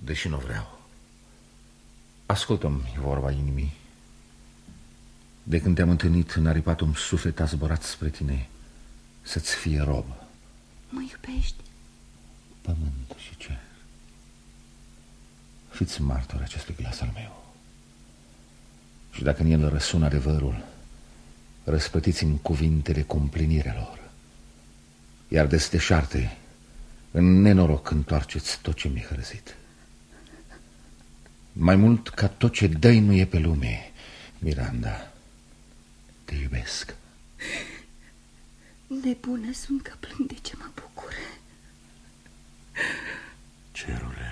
deși nu vreau. Ascultă-mi vorba inimii. De când te-am întâlnit, înaripatul-mi suflet a zburat spre tine să-ți fie rob. Mă iubești? Pământ și cer. Fiți martori acestui glas al meu. Și dacă în el răsună adevărul, răsplătiți-mi cuvintele cu împlinirea lor. Iar de steșarte, în nenoroc întoarceți tot ce mi-e hărăzit. Mai mult ca tot ce dăinuie pe lume, Miranda, te iubesc. Nebună sunt că plâng de ce mă bucur. Cerule,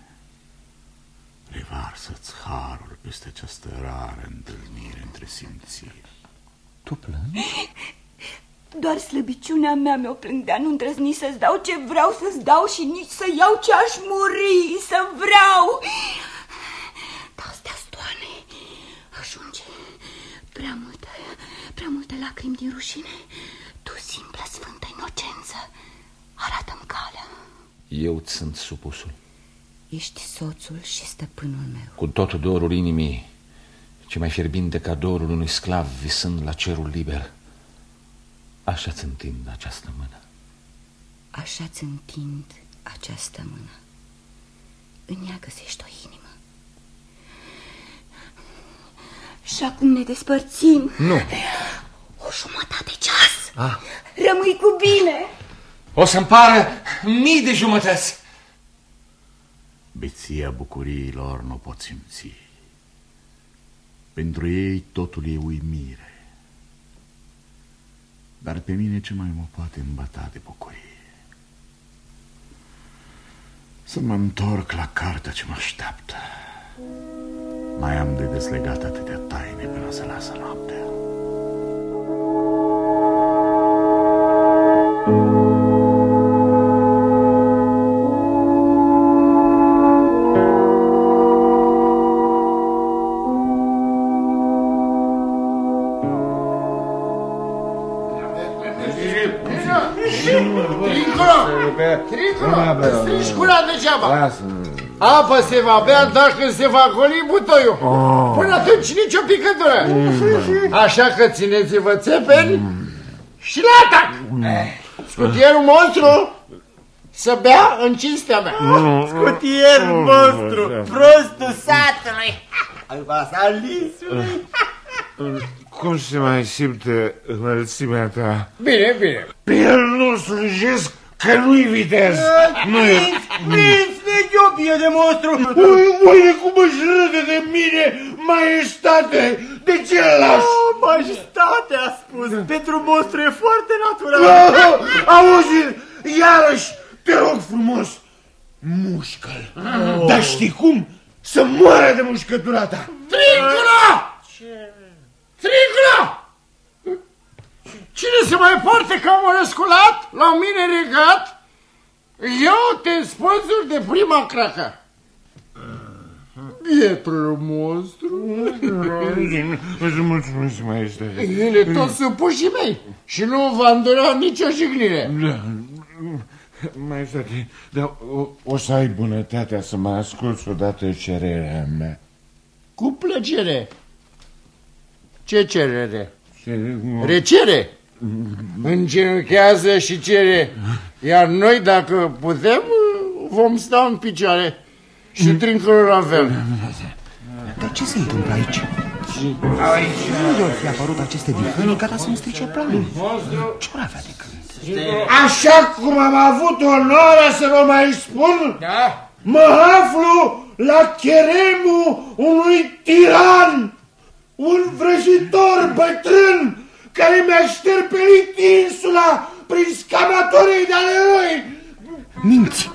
revarsă-ți harul peste această rară întâlnire între simțiri. Tu plângi? Doar slăbiciunea mea mi-o plâng de a nu îndrăzni să-ți dau ce vreau să-ți dau și nici să iau ce aș muri, să vreau. Dar astea stoane, ajunge. Prea multe lacrimi din rușine. Tu, simplă sfântă inocență, arată-mi calea. Eu-ți sunt supusul. Ești soțul și stăpânul meu. Cu tot dorul inimii, ce mai fierbinte ca dorul unui sclav visând la cerul liber, așa-ți întind această mână. Așa-ți întind această mână. În ea găsești o inimă. Și acum ne despărțim. Nu. O jumătate de ceas. Rămâi cu bine. O să-mi pară mii de jumătăți. Beția bucuriilor nu pot simți. Pentru ei totul e uimire. Dar pe mine ce mai mă poate îmbăta de bucurie? Să mă întorc la cartea ce mă așteaptă. Mai am de dezlegat atâtea taine până se lasă noaptea. Trincolo, strângi gura degeaba. Apă se va bea dacă se va goli butoiul. Până atunci nicio picătură. Așa că țineți-vă țepeni și la atac. Scutierul monstru să bea în cinstea mea. Scutierul monstru, prostul satului, al vasalisului. Cum se mai simte înălțimea ta? Bine, bine. Pe el nu slujesc, că nu-i viteaz. Minți, negiopie de monstru. Uite cum își râde de mine, maestate. De ce îl lași? Majestate, a spus. Pentru monstru e foarte natural. Auzi, iarăși, te rog frumos, mușcă-l. Dar știi cum? Să moară de mușcătura ta. Trincula! Trincula! Cine se mai poartă ca un răsculat la mine regat, eu te spăzuri de prima cracă. Bietul monstru. Îți mulțumesc, maestate. Ele toți sunt pușii mei și nu va îndura nicio jignire. Da, maestate, dar o să ai bunătatea să mă asculți odată cererea mea. Cu plăcere. Ce cerere? Recere. Îngenunchează și cere. Iar noi, dacă putem, vom sta în picioare. Și Trincolo la fel. Dar ce se întâmplă aici? Unde ori fi apărut aceste dihăni ca să-mi strice planul? Ce-or avea de când? Așa cum am avut onoarea să vă mai spun, da? Mă aflu la cheremul unui tiran, un vrăjitor bătrân care mi-a șterpelit insula prin scamatorii de-ale lui. Minți!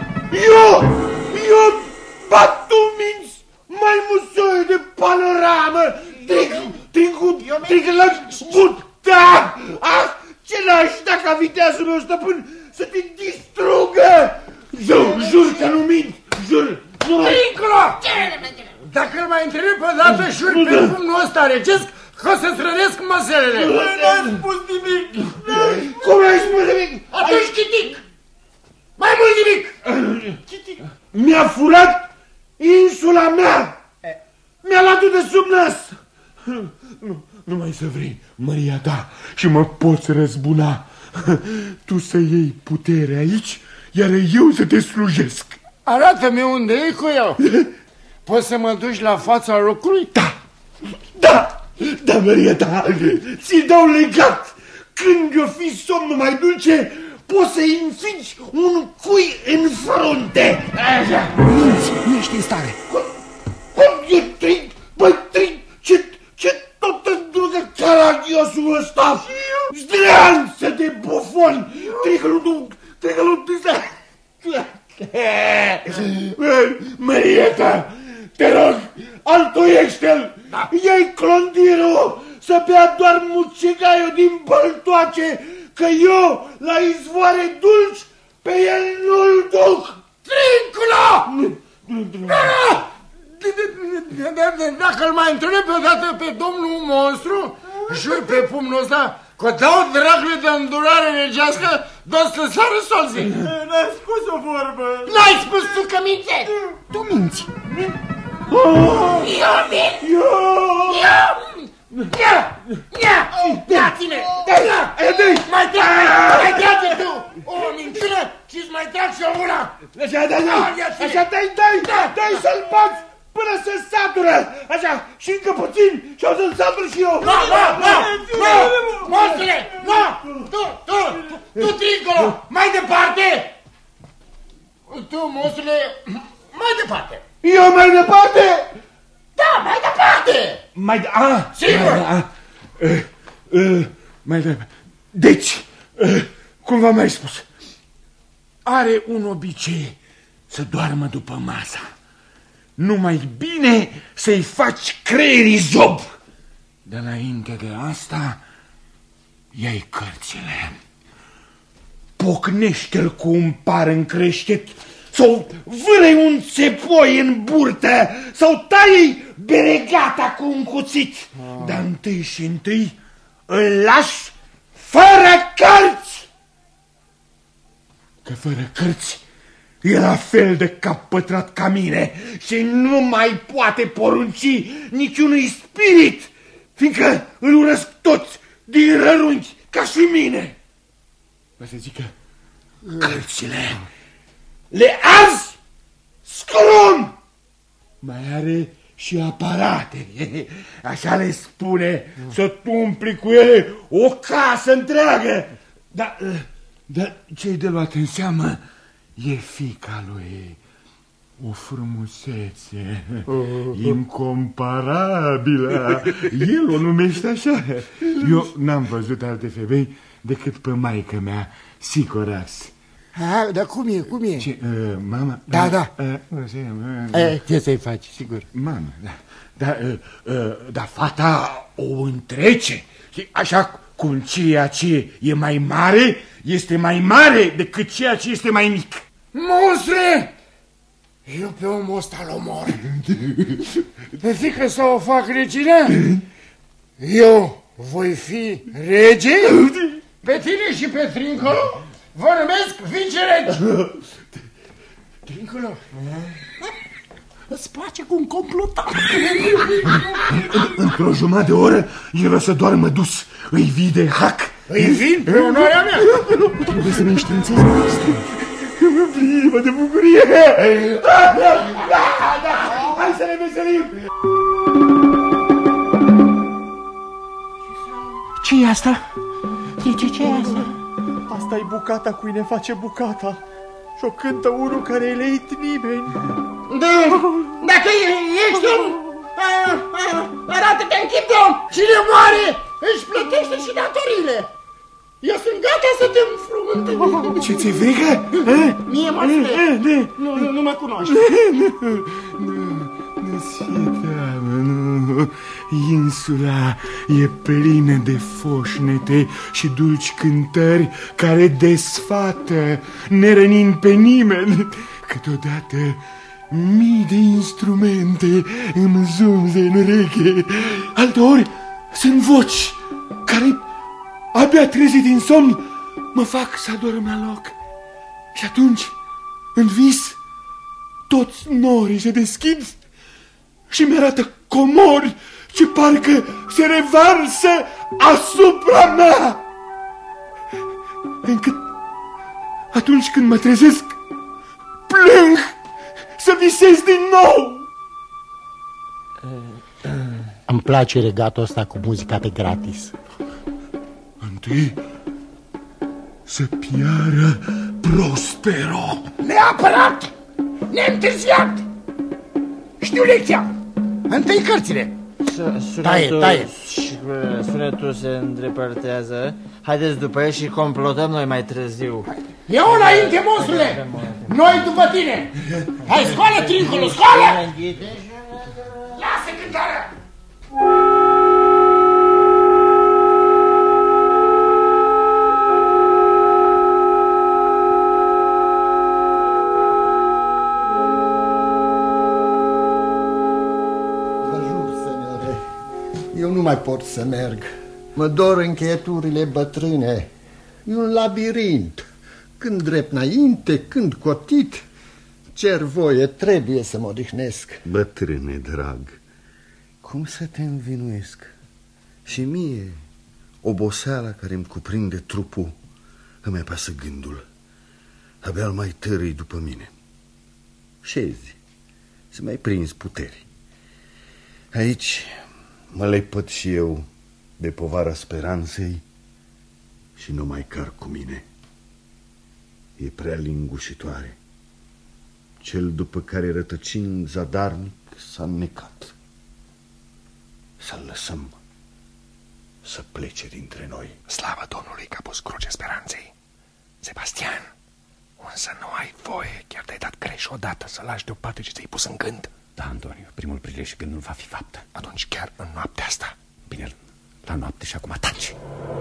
Eu, bat tu minți, mai musoi de panoramă, trec la but, da! Ah, ce n-aș dacă viteazul meu stăpân să te distrugă! Jur că nu mint, jur! Trincolo! Dacă îl mai întreb pe dată, jur pe pumnul ăsta regesc că o să-ți rănesc măselele. N-ai spus nimic. Cum ai spus nimic? Atunci chitic! Mai mult nimic! Chitic! mi-a furat insula mea. Mi-a luat-o de sub nas. Nu mai să vrei măria ta și mă poți răzbuna. Tu să iei putere aici, iar eu să te slujesc. Arată-mi unde e cu el. Poți să mă duci la fața locului? Da, măria ta, ți-l dau legat. Când o fi somnul mai dulce, poți să-i înfigi un cui în frunte. Nu ești în stare. Băi, ce tot îndrugă caragiosul ăsta? Zdreanță de bufon! Trigălul Mărieta, te rog, altoiește-l! Ia-i clondirul să bea doar mucegaiul din băltoace, că eu, la izvoare dulci, pe el nu-l duc! Trinculo! Dacă îl mai întreb odată pe domnul monstru, jur pe pumnul ăsta că dau dragule de îndurare regească, doar să sară solzii. N-ai spus o vorbă. N-ai spus tu că minți? Tu minți. Eu mint! Ia, ține! Mai trage tu! O minciună și-ți mai trag și o una! Așa, dai să-l bați până se satură! Așa, și încă puțin și o să-l satur și eu! Nu! Monstrule! Nu! Tu, Trincolo! Mai departe! Tu, monstrule, mai departe! Eu mai departe? Da, mai departe! Sigur! Mai departe. Deci, cum v-am mai spus, are un obicei să doarmă după masa. Numai bine să-i faci creierii zob. Dar înainte de asta, ia-i cărțile. Pocnește-l cu un par în creștet sau vâră-i un țepoi în burtă sau tai-i beregata cu un cuțit. Dar întâi îl lași fără cărți. Că fără cărți e la fel de cap pătrat ca mine și nu mai poate porunci niciunui spirit, fiindcă îl urăsc toți din rărunchi ca și mine. Vă să zic că cărțile le arzi scrum. Mai are și aparate, așa le spune, să tu umpli cu ele o casă întreagă. Dar ce-i de luat în seamă e fiica lui, o frumusețe incomparabilă. El o numește așa. Eu n-am văzut alte femei decât pe maică mea, Sicorax. Dar cum e? Ce, mama? Da. Ce să-i faci, sigur? Mama, da. Dar fata o întrece. Așa cum ceea ce e mai mare este mai mare decât ceea ce este mai mic. Monstre! Eu pe omul ăsta l omor. Pe fică să o fac regina? Eu voi fi rege? Pe tine și pe Trincolo vă numesc viceregi. Trincolo, îți place cum complotam. Într-o jumătate de oră el o să doarmă dus. Îi vii de hac. Îi vin pe onoarea mea. Trebuie să ne înștiințezi, maestre. Mă plimbă de bucurie. Hai să ne veselim. Ce-i asta? Ce-i asta? Asta-i bucata cui ne face bucata. Și o cântă unul care e leit nimeni. Dacă ești om, arată-te în chip de om. Cine moare își plătește și datorile. Eu sunt gata să te înfrunte. Ce ți-e frică? Mie mă frică. Nu mă cunoști. Nu-ți fie teamă, nu. Insula e plină de foșnete și dulci cântări care desfată, nerănind pe nimeni. Câteodată mii de instrumente îmi zumze în ureche. Alteori sunt voci care, abia trezit din somn, mă fac să adorm la loc. Și atunci, în vis, toți norii se deschid și mi-arată comori ce parcă se revarsă asupra mea, încât atunci când mă trezesc, plâng să visez din nou. Îmi place regatul ăsta cu muzica pe gratis. Întâi să piară Prospero. Neapărat! Neîntârziat! Știu lecția! Întâi cărțile! Taie! Sunetul se îndepărtează. Haideți după el și complotăm noi mai târziu. Eu înainte, monstrule! Noi după tine! Hai, scoală, Trincolo, scoală! Lasă cântarea! Eu nu mai pot să merg. Mă dor încheieturile bătrâne. E un labirint. Când drept înainte, când cotit. Cer voie, trebuie să mă odihnesc. Bătrâne drag, cum să te învinuiesc? Și mie, oboseala care îmi cuprinde trupul, îmi apasă gândul. Abia-l mai tărâi după mine. Șezi, să mai prinzi puteri. Aici mă lepăd și eu de povara speranței și nu mai car cu mine. E prea lingușitoare. Cel după care rătăcind zadarnic s-a înnecat. Să-l lăsăm să plece dintre noi. Slavă Domnului că a pus cruce speranței. Sebastian, însă nu ai voie, chiar te-ai dat greș odată, să lași deoparte ce ți-ai pus în gând. Da, Antonio, primul prilej și gândul va fi faptă. Atunci chiar în noaptea asta. Bine, la noapte și acum taci.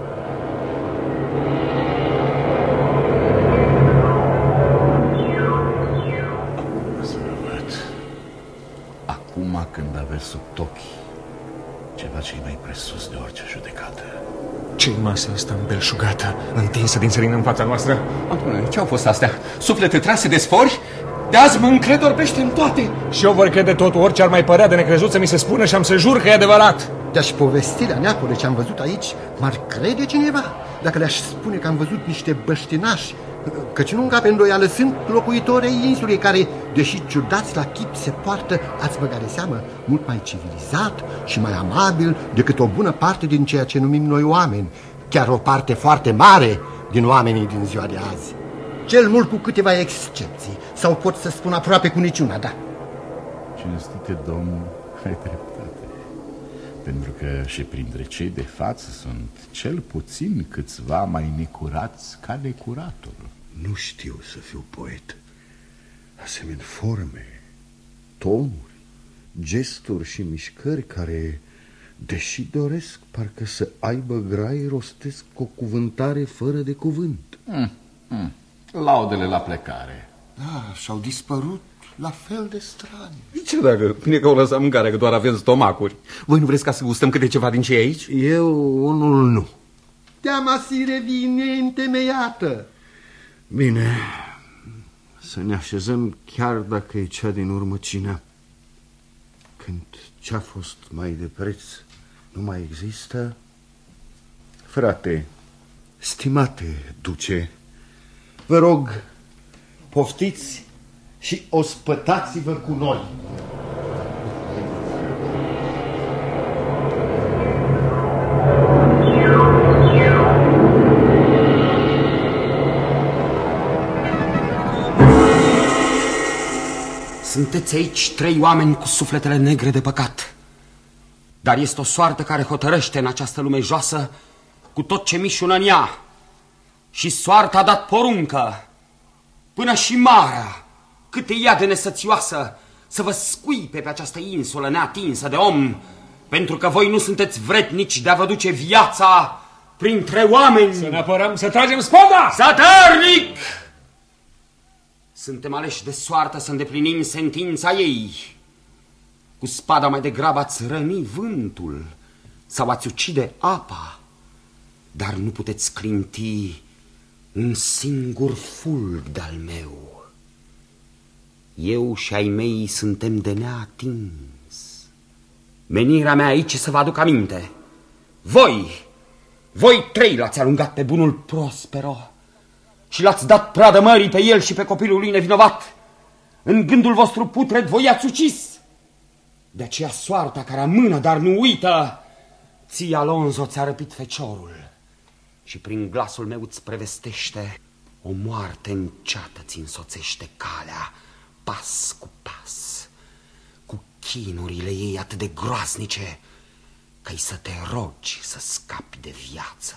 Să văd. Acum când aveți sub ochi ceva ce e mai presus de orice judecată. Ce-i masa asta îmbelșugată, întinsă din serin în fața noastră? Antonio, ce-au fost astea? Suflete trase de sfori? De azi mă încred orbește în toate. Și eu vor crede totul, orice ar mai părea de necrezut să mi se spună și am să jur că e adevărat. Dar-și povestirea neacului ce am văzut aici, m-ar crede cineva dacă le-aș spune că am văzut niște băștinași, căci nu încape îndoială, sunt locuitorii insulei care, deși ciudați la chip, se poartă, ați băgat de seamă, mult mai civilizat și mai amabil decât o bună parte din ceea ce numim noi oameni, chiar o parte foarte mare din oamenii din ziua de azi. Cel mult cu câteva excepții, sau pot să spun aproape cu niciuna, da. Cinstite domn, ai dreptate. Pentru că și printre cei de față sunt cel puțin câțiva mai necurați ca necuratul. Nu știu să fiu poet. Asemenea forme, tonuri, gesturi și mișcări care, deși doresc parcă să aibă grai, rostesc o cuvântare fără de cuvânt. Laudele la plecare. Da, și-au dispărut la fel de strani. Ce dacă? Bine că o lăsăm mâncarea, că doar avem stomacuri. Voi nu vreți ca să gustăm câte ceva din ce e aici? Eu unul nu. Teama si revine întemeiată. Bine, să ne așezăm chiar dacă e cea din urmă cinea. Când ce-a fost mai de preț nu mai există. Frate, stimate duce, vă rog, poftiți și ospătați-vă cu noi. Sunteți aici 3 oameni cu sufletele negre de păcat. Dar este o soartă care hotărăște în această lume joasă cu tot ce mișună în ea. Și soarta a dat poruncă până și marea, cât e ea de nesățioasă, să vă scuipe pe această insulă neatinsă de om, pentru că voi nu sunteți vrednici de a vă duce viața printre oameni. Să ne apărăm, să tragem spoda! Zadarnic! Suntem aleși de soartă să îndeplinim sentința ei. Cu spada mai degrabă ați răni vântul sau ați ucide apa, dar nu puteți clinti un singur fulg de-al meu. Eu și ai mei suntem de neatins. Menirea mea aici să vă aduc aminte. Voi trei l-ați alungat pe bunul Prospero și l-ați dat pradă mării pe el și pe copilul lui nevinovat. În gândul vostru putred voi i-ați ucis. De aceea soarta care amână, dar nu uită, ție, Alonso, ți-a răpit feciorul și prin glasul meu îți prevestește o moarte înceată ți însoțește calea, pas cu pas, cu chinurile ei atât de groasnice, că-i să te rogi să scapi de viață.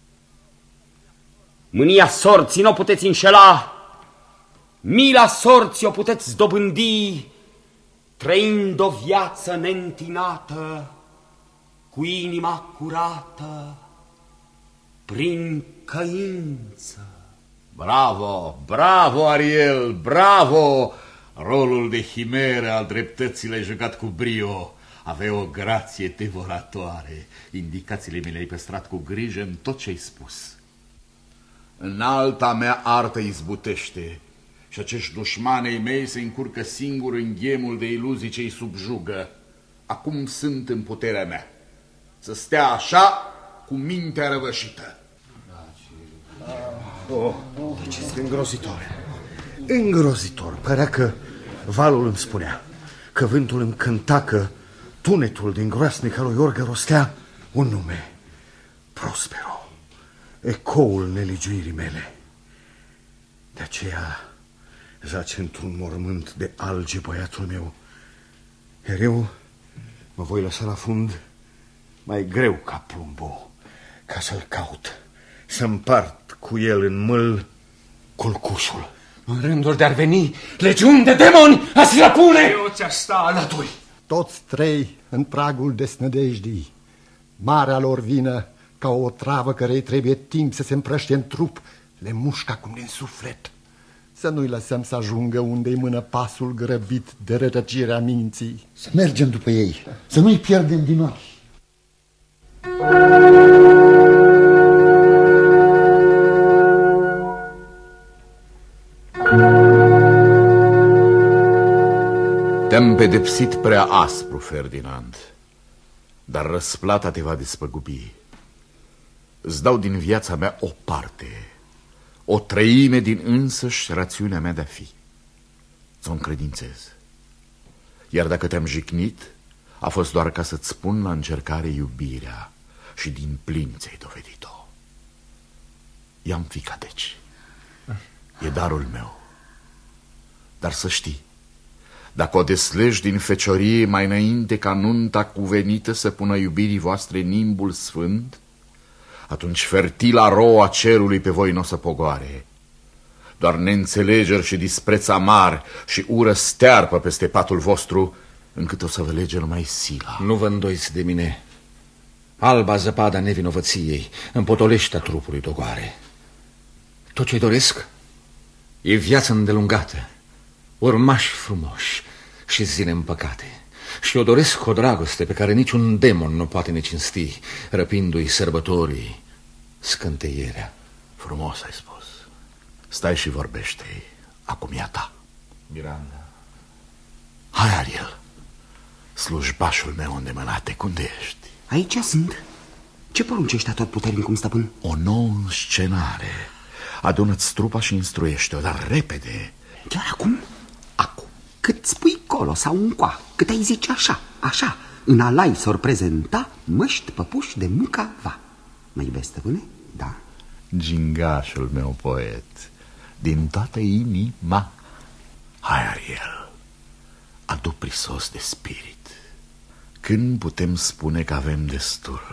Mânia sorții n-o puteți înșela, mila sorții o puteți dobândi, trăind o viață neîntinată, cu inima curată, prin căință. Bravo, bravo, Ariel, bravo! Rolul de himeră al dreptății l-ai jucat cu brio. Aveai o grație devoratoare. Indicațiile mi le-ai păstrat cu grijă în tot ce-ai spus. Înalta mea artă izbutește și acești dușmanei mei se încurcă singur în ghemul de iluzii ce-i subjugă. Acum sunt în puterea mea. Să stea așa cu mintea răvășită. Îngrozitor. Îngrozitor. Părea că valul îmi spunea, că vântul îmi cânta, că tunetul din groasnica lui Orgă rostea un nume: Prospero, ecoul nelegiuirii mele. De aceea zace într-un mormânt de alge băiatul meu, iar eu mă voi lăsa la fund mai greu ca plumbul, ca să-l caut, să împart cu el în mâl culcușul. În rândul de-ar veni legiuni de demoni a se răpune. Eu ți-aș sta alături. Toți trei în pragul desnădejdii. Marea lor vină, ca o travă cărei trebuie timp să se împrăștie în trup, le mușcă acum din suflet. Să nu-i lăsăm să ajungă unde-i mână pasul grăbit de rătăcirea minții. Să mergem după ei, să nu-i pierdem din ochi. Te-am pedepsit prea aspru, Ferdinand, dar răsplata te va despăgubi. Îți dau din viața mea o parte, o treime din însăși rațiunea mea de-a fi. Ți-o încredințez. Iar dacă te-am jignit, a fost doar ca să-ți pun la încercare iubirea și din plin ți-ai dovedit-o. I-am ficat, deci. E darul meu. Dar să știi, dacă o deslegi din feciorie mai înainte ca nunta cuvenită să pună iubirii voastre nimbul sfânt, atunci fertila roa cerului pe voi n-o să pogoare. Doar neînțelegeri și dispreț amar și ură stearpă peste patul vostru, încât o să vă lege numai sila. Nu vă îndoiți de mine. Alba zăpada nevinovăției împotolește trupului dogoare. Tot ce-i doresc e viață îndelungată, urmași frumoși și zile împăcate. Și eu doresc o dragoste pe care niciun demon nu poate ne cinsti, răpindu-i sărbătorii, scânteierea. Frumos ai spus. Stai și vorbește, acum e a ta. Miranda. Hai, Ariel, slujbașul meu îndemânate, unde ești? Aici sunt. Ce poruncești atotputernicul stăpân? O nouă scenare. Adună-ți trupa și instruiește-o, dar repede. Chiar acum? Acum. Cât spui colo sau încoa, cât ai zice așa, în alai s-or prezenta măști păpuși de muca va. Mă iubesc, stăpâne? Da. Gingașul meu poet, din toată inima. Hai, Ariel, adu prisos de spirit. Când putem spune că avem destul?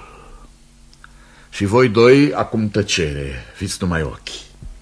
Și voi doi, acum tăcere, fiți numai ochi.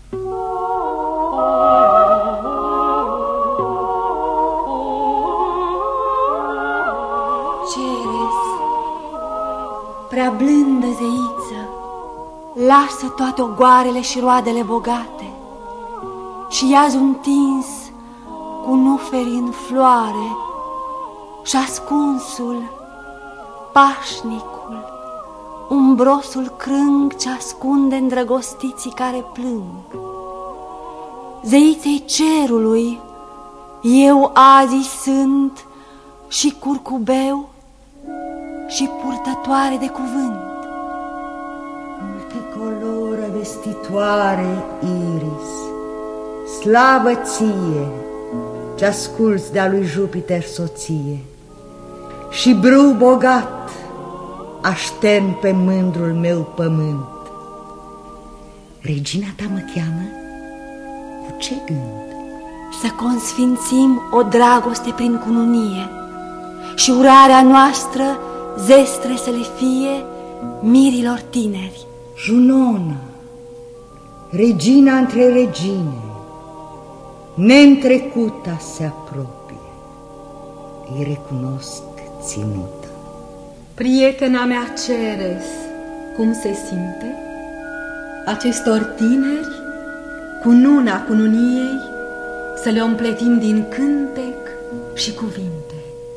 Ceres, prea blândă zeiță, lasă toate ogoarele și roadele bogate și iazul întins cu nuferi în floare și ascunsul, pașnicul, umbrosul crâng ce ascunde îndrăgostiții care plâng. Zeiței cerului, Eu azi sunt și curcubeu și purtătoare de cuvânt. Multicoloră vestitoare, Iris, slavă ție, ce-asculți de-a lui Jupiter soție, și brâu bogat aștern pe mândrul meu pământ. Regina ta mă cheamă? Cu ce gând? Să consfințim o dragoste prin cununie și urarea noastră zestre să le fie mirilor tineri. Junona, regina între regine, neîntrecuta se apropie, îi recunosc ținută. Prietena mea Ceres, cum se simte? Acestor tineri, cununa cununiei, să le împletim din cântec și cuvinte.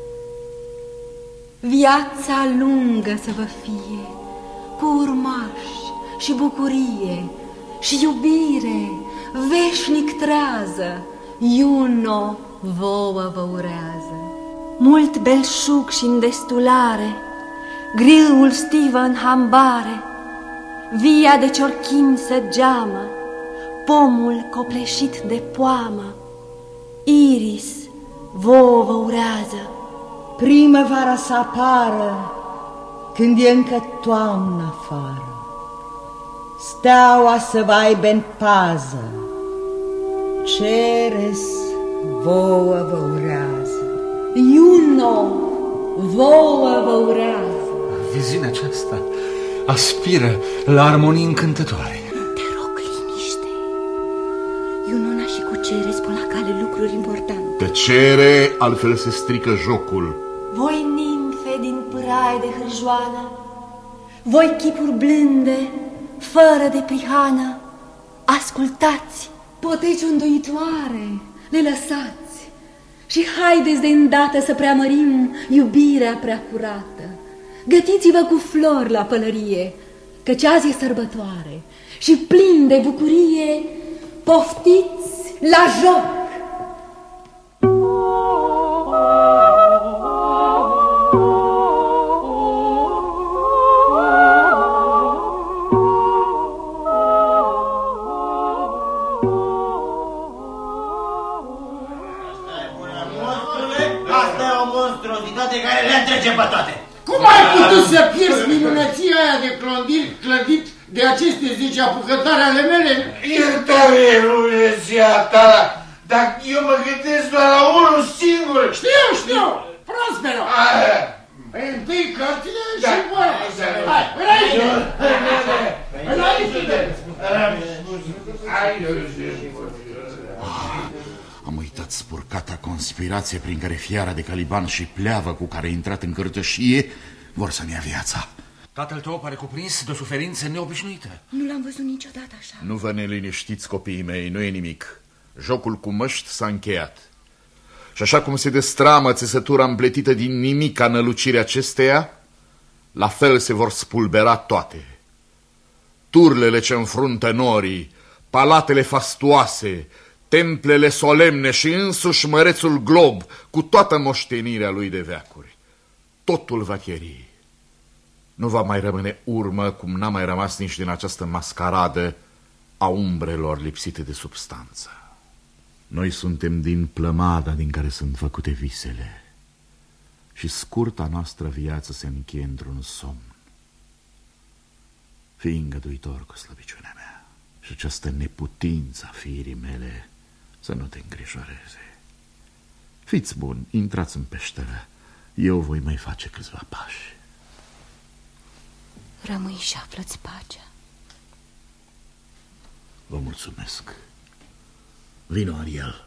Viața lungă să vă fie, cu urmași și bucurie și iubire veșnic trează, Iuno vouă vă urează. Mult belșug și îndestulare, grâul stivă în hambare, via de ciorchim săgeamă, pomul copleșit de poamă, Iris vouă vă urează. Primăvara să apară când e încă toamnă afară, steaua să vă aibă-n pază, Ceres vouă vă urează. Iuno vouă vă urează. Viziunea aceasta aspiră la armonii încântătoare. Te rog, liniște. Iunona și cu Ceres pun la cale lucruri importante. Tăcere, altfel se strică jocul. Voi nimfe din pâraie de hârjoană, voi chipuri blânde, fără de prihană, ascultați. Poteci unduitoare, le lăsați și haideți de îndată să preamărim iubirea prea curată. Gătiți-vă cu flori la pălărie, căci azi e sărbătoare și plin de bucurie, poftiți la joc! Care le întrece pe toate. Cum ai putut să pierzi minunăția aia de clondir clădit de aceste 10 apucătare ale mele? Iertare, rugăția ta, dar eu mă gândesc doar la unul singur. Știu, Prospero. Păi întâi cărțile și vorba. Hai, înainte! Am uitat spurcata conspirație prin care fiara de Caliban și pleavă cu care a intrat în cărtășie vor să-mi ia viața. Tatăl tău pare cuprins de o suferință neobișnuită. Nu l-am văzut niciodată așa. Nu vă neliniștiți, copiii mei, nu e nimic. Jocul cu măști s-a încheiat. Și așa cum se destramă țesătura împletită din nimic ca nălucirea acesteia, la fel se vor spulbera toate. Turlele ce înfruntă norii, palatele fastuoase, templele solemne și însuși mărețul glob cu toată moștenirea lui de veacuri. Totul va chieri. Nu va mai rămâne urmă, cum n-a mai rămas nici din această mascaradă a umbrelor lipsite de substanță. Noi suntem din plămada din care sunt făcute visele și scurta noastră viață se încheie într-un somn. Fii îngăduitor cu slăbiciunea mea și această neputință a firii mele să nu te îngrijoreze. Fiți buni, intrați în peșteră. Eu voi mai face câțiva pași. Rămâi și află-ți pacea. Vă mulțumesc. Vino, Ariel.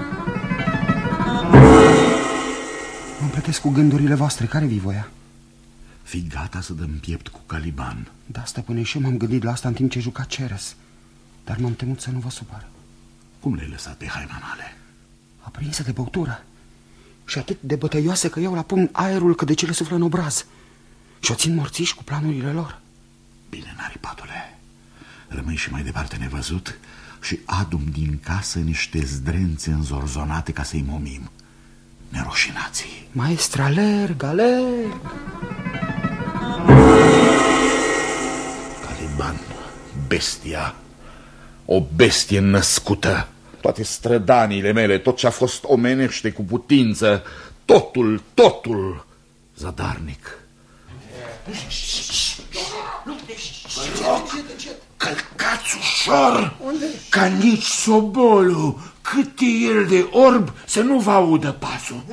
Mă împletesc cu gândurile voastre. Care-vi voia? Fii gata să dăm piept cu Caliban. Da, stăpâne, și eu m-am gândit la asta în timp ce juca Ceres. Dar m-am temut să nu vă supără. Cum le-ai lăsat pe Haimamale? Aprinsă de băutură și atât de bătăioasă că iau la pumn aerul cât de ce le suflă în obraz și o țin morțiși cu planurile lor. Bine, naripatule, rămâi și mai departe nevăzut și adum din casă niște zdrențe înzorzonate ca să-i momim. Neroșinații. Maestre, alerg, alerg. Caliban, bestia, o bestie născută. Toate strădaniile mele, tot ce a fost omenește cu putință, totul zadarnic. Călcați ușor, ca nici sobolul, cât e el de orb, să nu vă audă pasul.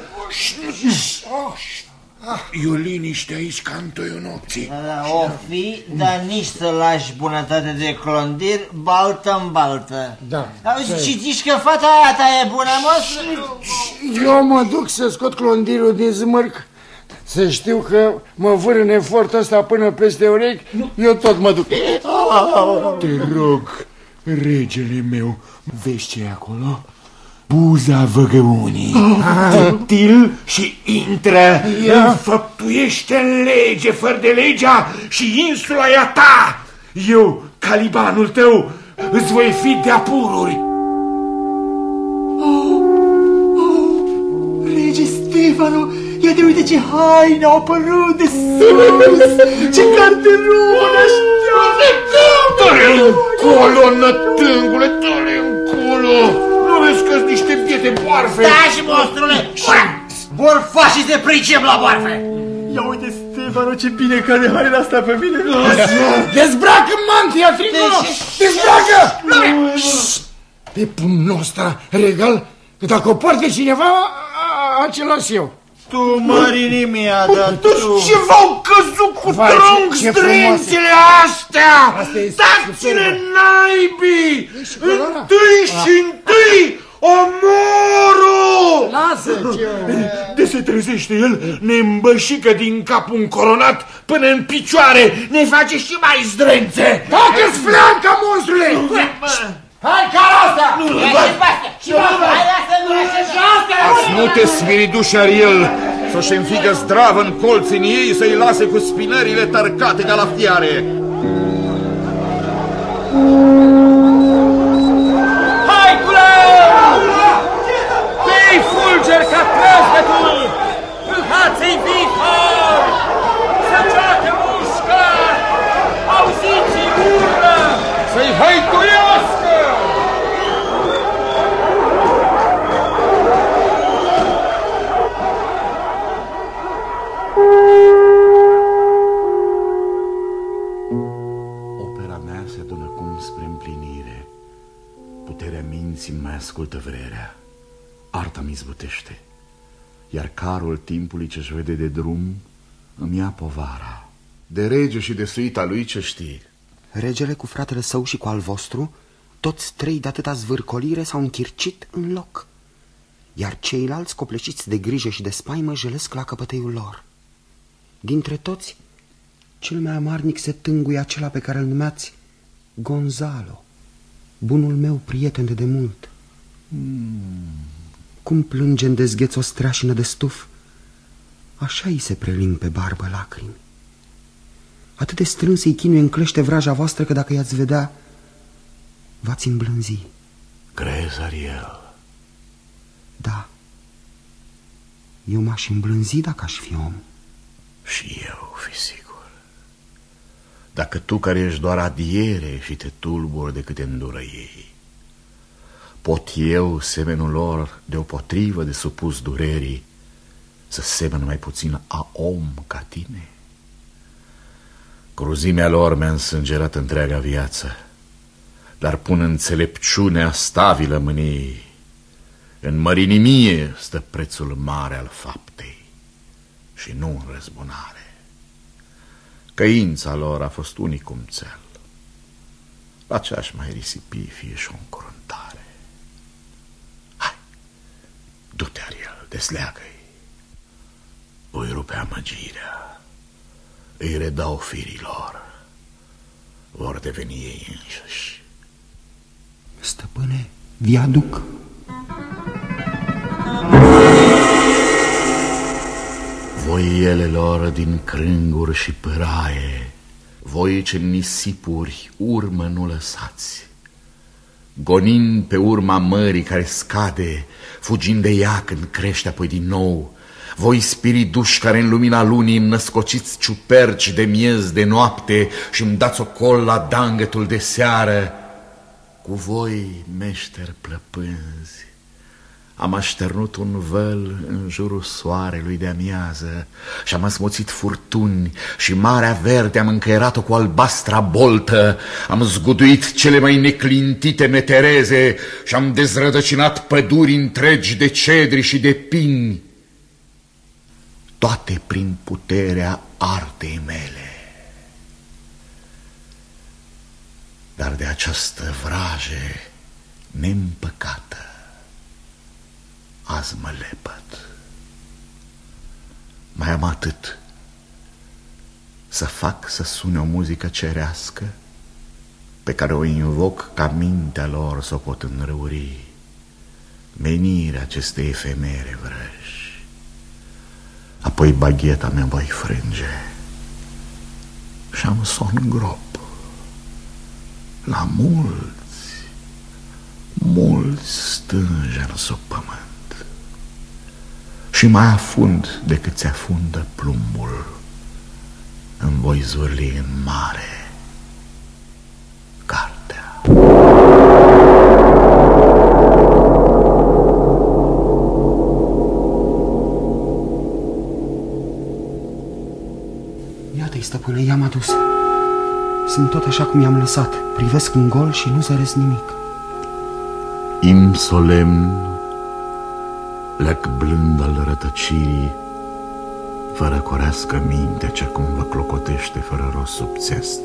E o liniște aici ca în toiul nopții. O fi, dar nici să lași bunătate de clondir, baltă în baltă. Da. Și zici că fata aia ta e bună, mă? Eu mă duc să scot clondirul din zmârc. Să știu că mă vâr în efortul ăsta până peste urechi, eu tot mă duc. Te rog, regele meu, vezi ce e acolo? Buza văgăunii, tătil și intră, înfăptuiește în lege, fără de legea și insula e a ta. Eu, Calibanul tău, îți voi fi de apururi. Rege Stefano, ia de uite ce haine au apărut de sus, ce carteron așteaptă. Dă-le încolo, nătângule, dă-le încolo. Nu vezi că-s niște biete boarfe? Taci, monstrule! Borfașii se pricep la boarfe! Ia uite, Stefano, ce bine care haina asta pe mine! Dezbracă mantia, Tricolo! Dezbracă! Pe pumnul ăsta regal, că dacă o poartă cineva, acela eu. Tu, Marini, mi-a dat tu. Ce v-au căzut cu tronc strânțele astea? Dați-le naibii! Întâi și întâi omorul! Lasă-te! De se trezește el, ne îmbășică din capul încoronat până în picioare, ne face și mai zdrențe! Dacă-ți flanca, monstrule! Hai, cara asta! Și nu te sviriduși, Ariel, să-și înfigă zdravă în colț în ei, să-i lase cu spinările tărcate ca la fiare. Hai, culeu! Fii fulger ca creștetul! Îlhați-i vihor! Să joacă mușcă! Auziți-i ură! Să-i hăituiască! Opera mea se adună acum spre împlinire. Puterea minții mai ascultă vrerea. Arta mi izbutește. Iar carul timpului ce-și vede de drum îmi ia povara. De rege și de suita lui ce știi? Regele cu fratele său și cu al vostru, toți trei de atâta zvârcolire s-au închircit în loc, iar ceilalți, copleșiți de grijă și de spaimă, jelesc la căpăteiul lor. Dintre toți, cel mai amarnic se tânguie acela pe care îl numeați Gonzalo, bunul meu prieten de demult. Cum plânge în dezgheț o streașină de stuf, așa îi se preling pe barbă lacrimi. Atât de strâns îi chinuie în clește vraja voastră că dacă i-ați vedea, v-ați îmblânzi. Crezi, Ariel? Da. Eu m-aș îmblânzi dacă aș fi om. Și eu, fi sigur. Dacă tu care ești doar adiere și te tulburi de câte îndură ei, pot eu, semenul lor, deopotrivă de supus durerii, să semen mai puțin a om ca tine? Cruzimea lor mi-a însângerat întreaga viață, dar pun înțelepciunea stabilă mâniei. În mărinimie stă prețul mare al faptei și nu în răzbunare. Căința lor a fost unicum cel. La ce aș mai risipi fie și o încruntare. Hai, du-te, Ariel, desleagă-i. Voi rupe amăgirea, îi redau firilor, vor deveni ei înșiși. Stăpâne, vi aduc. Voi elelor din crânguri și pâraie, voi ce nisipuri urmă nu lăsați, gonind pe urma mării care scade, fugind de ea când crește apoi din nou. Voi spiriduși care în lumina lunii îmi născociți ciuperci de miez de noapte și îmi dați ocol la dangătul de seară, cu voi, meșteri plăpânzi, am așternut un văl în jurul soarelui de amiază și am asmuțit furtuni și Marea Verde am încăierat-o cu albastra boltă, am zguduit cele mai neclintite metereze și am dezrădăcinat păduri întregi de cedri și de pini, toate prin puterea artei mele. Dar de această vraje neîmpăcată azi mă lepăd. Mai am atât: să fac să sune o muzică cerească pe care o invoc ca mintea lor să o pot înrăuri, menirea acestei efemere vrăji. Apoi bagheta mea voi frânge și am somn grop la mulți stânjeni sub pământ și mai afund decât se afundă plumbul, îmi voi zvârli în mare cartea. Iată-i, stăpâne, i-am adus. Sunt tot așa cum i-am lăsat. Privesc în gol și nu zăresc nimic. Im solemn, lec blând al rătăcirii, fără corească mintea ce acum vă clocotește fără rost sub țestă.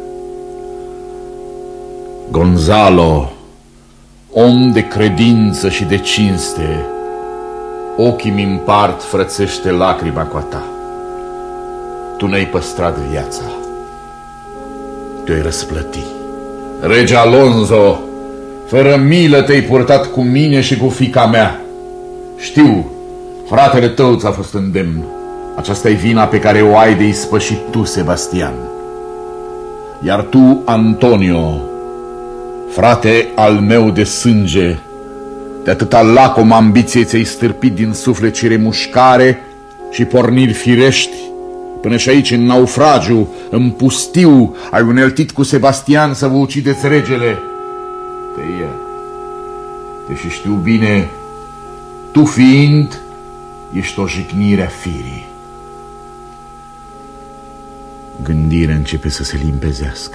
Gonzalo, om de credință și de cinste, ochii mi împart frățește lacrima cu a ta. Tu ne-ai păstrat viața, te-ai răsplăti. Rege Alonso, fără milă te-ai purtat cu mine și cu fiica mea. Știu, fratele tău ți-a fost îndemn. Aceasta-i vina pe care o ai de ispășit tu, Sebastian. Iar tu, Antonio, frate al meu de sânge, de atâta lacom ambiție ți-ai stârpit din suflet și remușcare și porniri firești, până și aici, în naufragiu, în pustiu, ai uneltit cu Sebastian să vă ucideți regele. Te iert, deși știu bine, tu fiind, ești o jignire a firii. Gândirea începe să se limpezească.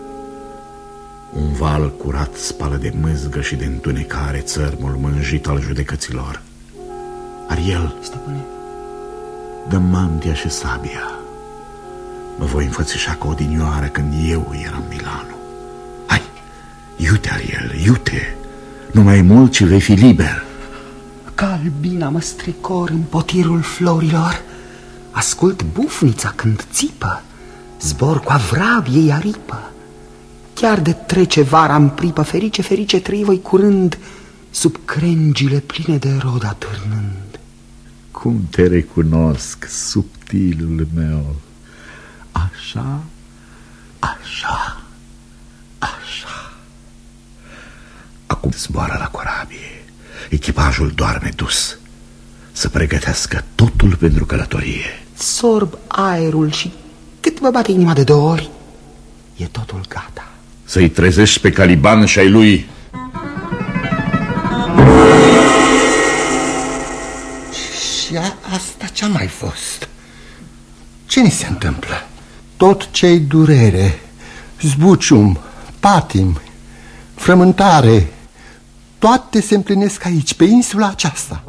Un val curat spală de mâzgă și de întunecare țărmul mânjit al judecăților. Ariel, stăpâne, dă-mi mantia și sabia. Mă voi înfățișa ca odinioară când eu eram Milano. Hai, iute, Ariel, iute. Nu mai mult și vei fi liber. Ca albina mă strecor în potirul florilor. Ascult bufnița când țipă, zbor cu avrabiei aripă. Chiar de trece vara în pripă, ferice, ferice trăi voi curând, sub crengile pline de rod atârnând. Cum te recunosc, subtilul meu. Așa, așa, așa. Acum zboară la corabie. Echipajul doarme dus, să pregătească totul pentru călătorie. Sorb aerul și cât vă bate inima de 2 ori, e totul gata. Să-i trezești pe Caliban și ai lui. Și asta ce-a mai fost? Ce ni se întâmplă? Tot ce-i durere, zbucium, patim, frământare, toate se împlinesc aici, pe insula aceasta.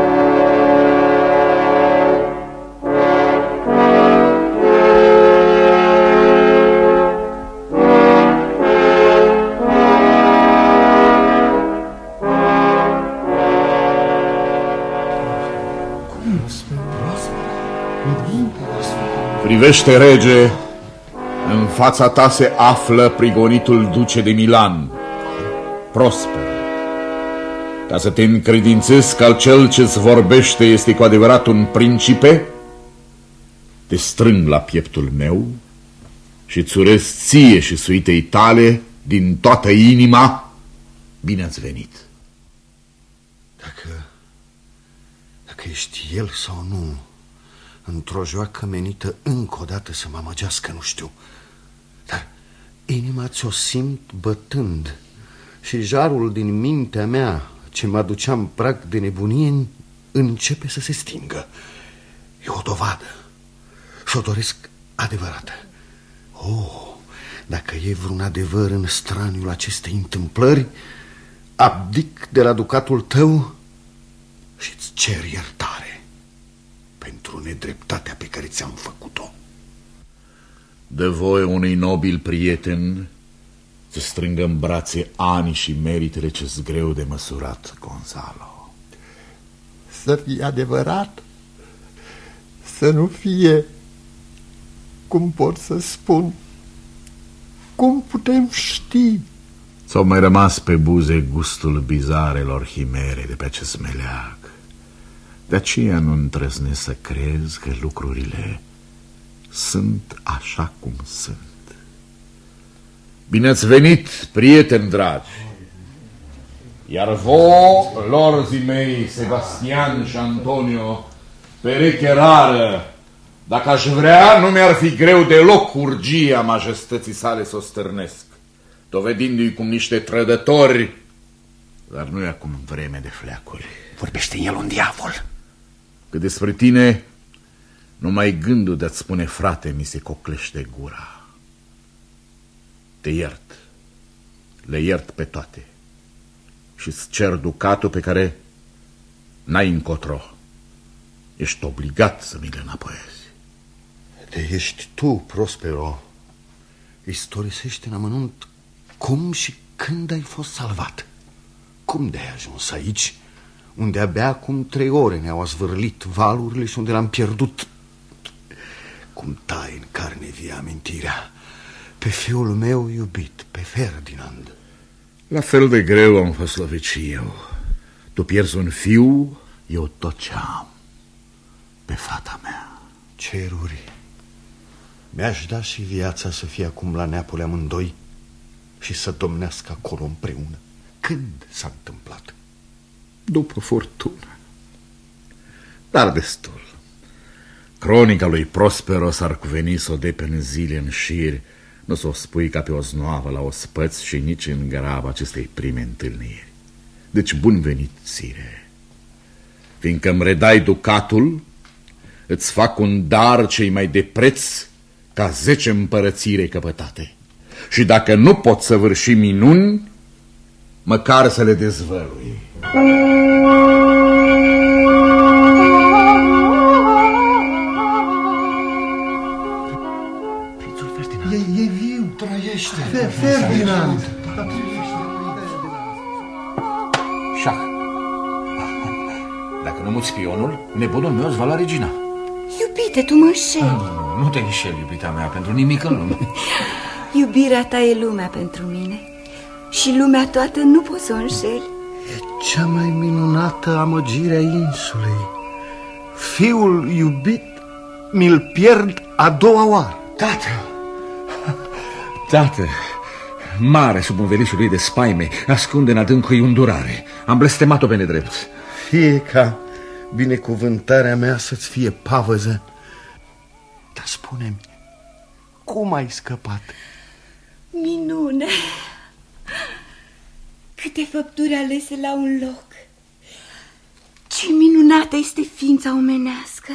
Privește, rege, în fața ta se află prigonitul duce de Milan, Prosper. Ca să te încredințezi că cel ce-ți vorbește este cu adevărat un principe, te strâng la pieptul meu și îți urez ție și suitei tale din toată inima Bine ați venit. Dacă ești el sau nu, într-o joacă menită încă o dată să mă amăgească, nu știu. Dar inima ți-o simt bătând și jarul din mintea mea ce mă aducea în prag de nebunie începe să se stingă. E o dovadă și o doresc adevărată. Dacă e vreun adevăr în straniul acestei întâmplări, abdic de la ducatul tău și îți cer iertare pentru nedreptatea pe care ți-am făcut-o. Dă voie unui nobil prieten să strângă în brațe ani și meritele ce-s greu de măsurat, Gonzalo. Să fie adevărat, să nu fie, cum pot să spun, cum putem ști? S-au mai rămas pe buze gustul bizarelor chimere de pe acest meleag. De aceea nu îndrăznesc să crezi că lucrurile sunt așa cum sunt. Bine ați venit, prieteni dragi! Iar vouă, lorzii mei, Sebastian și Antonio, pereche rară, dacă aș vrea, nu mi-ar fi greu deloc urgia majestății sale să o stârnesc, dovedindu-i cum niște trădători, dar nu e acum vreme de fleacuri. Vorbește el un diavol. Că despre tine, numai gândul de-ți spune frate mi se coclește gura. Te iert, le iert pe toate și-ți cer ducatul pe care n-ai încotro. Ești obligat să mi le înapoiezi. De ești tu, Prospero, istorisește în amănunt cum și când ai fost salvat. Cum de-ai ajuns aici, unde abia acum 3 ore ne-au azvârlit valurile și unde l-am pierdut. Cum tai în carne vie amintirea pe fiul meu iubit, pe Ferdinand. La fel de greu am fost lovit și eu. Tu pierzi un fiu, eu tot ce am. Pe fata mea. Ceruri, mi-aș da și viața să fie acum la Neapole amândoi și să domnească acolo împreună. Când s-a întâmplat? După furtună. Dar destul. Cronica lui Prospero s-ar cuveni să o depene zile în șir, nu să o spui ca pe o znoavă la ospăț și nici în graba acestei prime întâlniri. Deci bun venit, sire. Fiindcă îmi redai ducatul, îți fac un dar cei mai de preț ca 10 împărății recăpătate. Și dacă nu pot săvârși minuni, măcar să le dezvălui. Prințul Ferdinand. E viu. Trăiește. Ferdinand. Șah. Dacă nu muți spionul, nebunul meu îți va lua regina. Iubite, tu mă înșeli. Nu te înșeli, iubita mea, pentru nimic în lume. Iubirea ta e lumea pentru mine și lumea toată nu poți să o înșeli. E cea mai minunată amăgire a insulei. Fiul iubit mi-l pierd a doua oară. Tată, mare sub învelișul lui de spaime, ascunde în adâncul îndurare. Am blestemat-o pe nedrept. Fie ca binecuvântarea mea să-ți fie pavăză. Dar spune-mi, cum ai scăpat? Minune! Câte făpturi alese la un loc! Ce minunată este ființa omenească!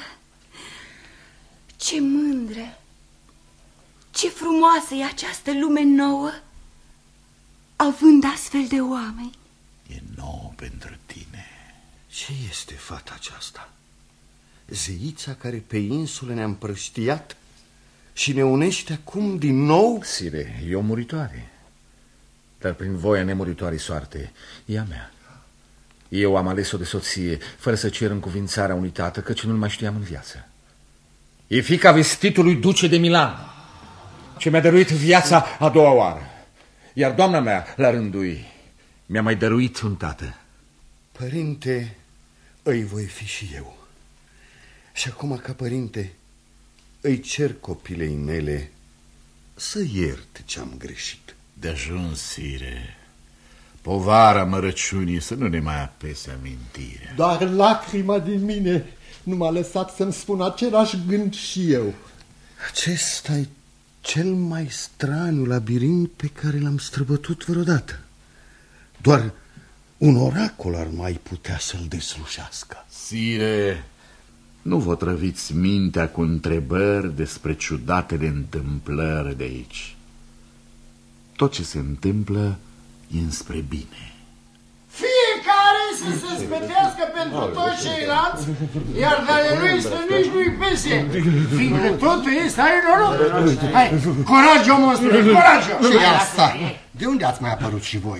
Ce mândră! Ce frumoasă e această lume nouă, având astfel de oameni! E nouă pentru tine. Ce este fata aceasta? Zeița care pe insulă ne-a împrăștiat și ne unește acum din nou? Sire, e o muritoare, dar prin voia nemuritoarei soarte, e a mea. Eu am ales-o de soție, fără să cer încuvințarea unui tată, căci nu-l mai știam în viață. E fiica vestitului duce de Milan, ce mi-a dăruit viața a doua oară. Iar doamna mea, la rândul ei, mi-a mai dăruit un tată. Părinte, îi voi fi și eu. Și acum, ca părinte, îi cer copilei mele să ierte ce-am greșit. De ajuns, sire. Povara mărăciunii să nu ne mai apese amintirea. Doar lacrima din mine nu m-a lăsat să-mi spun același gând și eu. Acesta-i cel mai straniu labirint pe care l-am străbătut vreodată. Doar un oracol ar mai putea să-l deslușească. Sire, nu vă trăviți mintea cu întrebări despre ciudatele întâmplări de aici. Tot ce se întâmplă e înspre bine. Fiecare să se spetească pentru toți ceilalți, iar de lui să nici nu-i pese, fiindcă totul este ai noroc. Hai, curaj, monstrule, curaj! Și asta? De unde ați mai apărut și voi?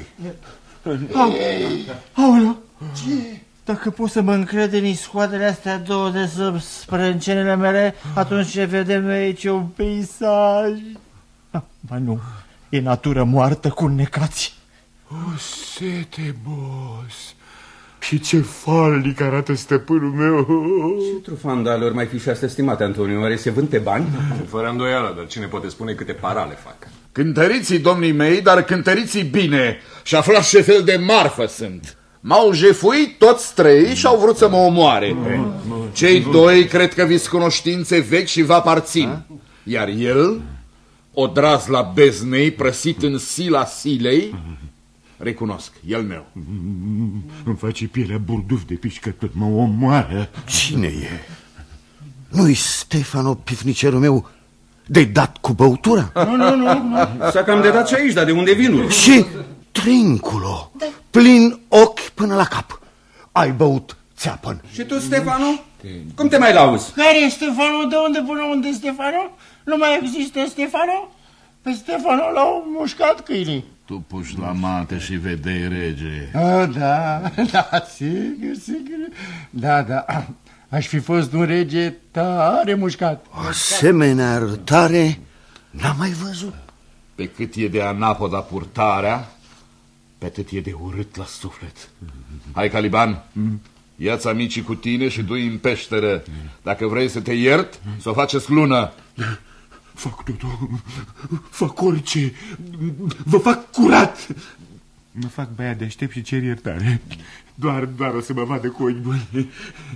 Aoleu! Ce? Dacă pot să mă încred în iscoadele astea două de sub sprâncenele mele, atunci ce vedem noi aici e un peisaj. Ba nu, e natură moartă cu necați. O sete, boss! Și ce falnic arată stăpânul meu! Ce trufandale ori mai fi și astea, stimate Antonio? Oare se vând pe bani? Fără îndoială, dar cine poate spune câte parale fac? Cântăriții domnii mei, dar cântăriții bine. Și aflați ce fel de marfă sunt. M-au jefuit toți trei și au vrut să mă omoare. Cei doi cred că vi-s cunoștințe vechi și vă aparțin. Iar el, odraz la beznei, prăsit în sila silei, recunosc, el meu. Îmi face pielea burduf de pișcător, mă omoară. Cine e? Nu-i Stefano, pifnicerul meu, de dat cu băutura? Nu. S-a cam de dat și aici, dar de unde vinul? Și Trinculo, plin ochi până la cap. Ai băut țeapăn. Și tu, Stefano? Cum te mai lauzi? Care e Stefano? De unde până unde Stefano? Nu mai există Stefano? Pe Stefano l-au mușcat câinii. Tu puși la mate și vedei rege. Da, sigur. Da. Aș fi fost un rege tare mușcat. O asemenea arătare n-am mai văzut. Pe cât e de anapoda purtarea, pe atât e de urât la suflet. Hai, Caliban, ia-ți amicii cu tine și du-i în peșteră. Dacă vrei să te iert, să o faceți lună. Fac totul, fac orice, vă fac curat. Mă fac băiat de aștept și cer iertare. Doar o să mă vadă cu ochi buni.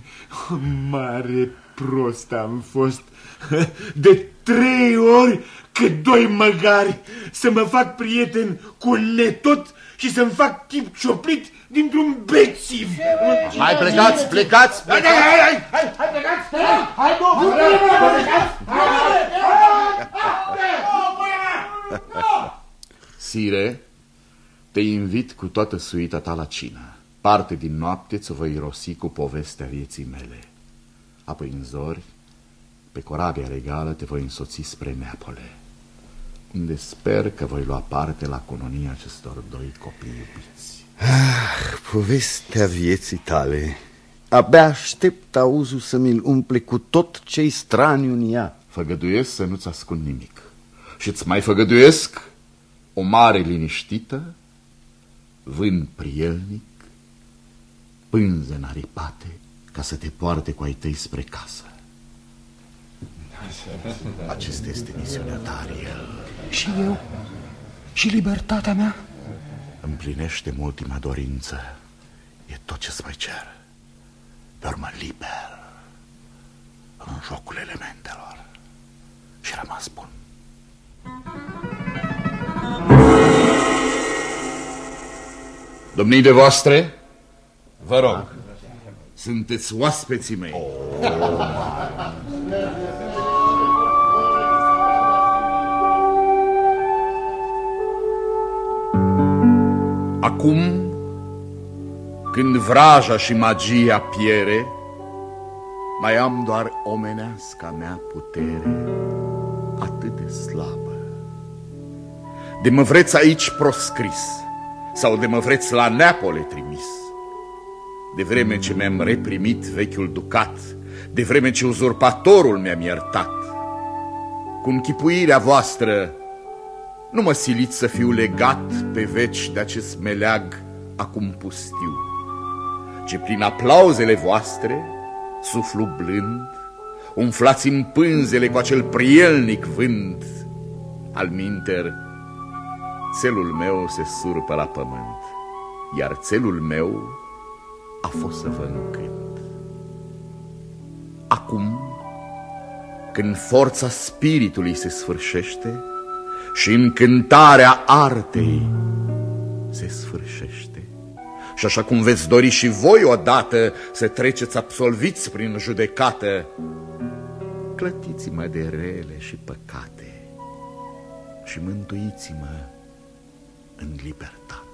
Mare prost am fost. De 3 ori cât 2 măgari să mă fac prieten cu un netot și să-mi fac chip cioplit dintr-un bețiv. Hai, plecați! Hai, plecați! Hai, Sire, te invit cu toată suita ta la cină. Parte din noapte ți-o voi irosi cu povestea vieții mele. Apoi în zori, pe corabia regală te voi însoți spre Neapole, unde sper că voi lua parte la cununia acestor 2 copii iubiți. Povestea vieții tale. Abia aștept auzul să mi-l umple cu tot ce-i straniu în ea. Făgăduiesc să nu-ți ascund nimic. Și-ți mai făgăduiesc o mare liniștită, vânt prielnic, pânze înaripate, ca să te poarte cu ai tăi spre casă. Acesta este misiunea ta, Ariel. Și eu? Și libertatea mea? Împlinește-mi ultima dorință. E tot ce-ți mai cer. Dormă liber în jocul elementelor și rămas bun. Domnii de voastre, vă rog, sunteți oaspeții mei. Acum, când vraja și magia piere, mai am doar omeneasca mea putere, atât de slabă. De mă vreți aici proscris, sau de mă vreți la Neapole trimis, de vreme ce mi-am reprimit vechiul ducat, de vreme ce uzurpatorul mi-am iertat, cu închipuirea voastră nu mă siliți să fiu legat pe veci de acest meleag acum pustiu, ci prin aplauzele voastre, suflu blând, umflați-mi pânzele cu acel prielnic vânt. Alminter, țelul meu se surpă la pământ. iar țelul meu a fost să vă încânt. Acum, când forța spiritului se sfârșește și încântarea artei se sfârșește, și așa cum veți dori și voi odată să treceți absolviți prin judecată, clătiți-mă de rele și păcate și mântuiți-mă în libertate.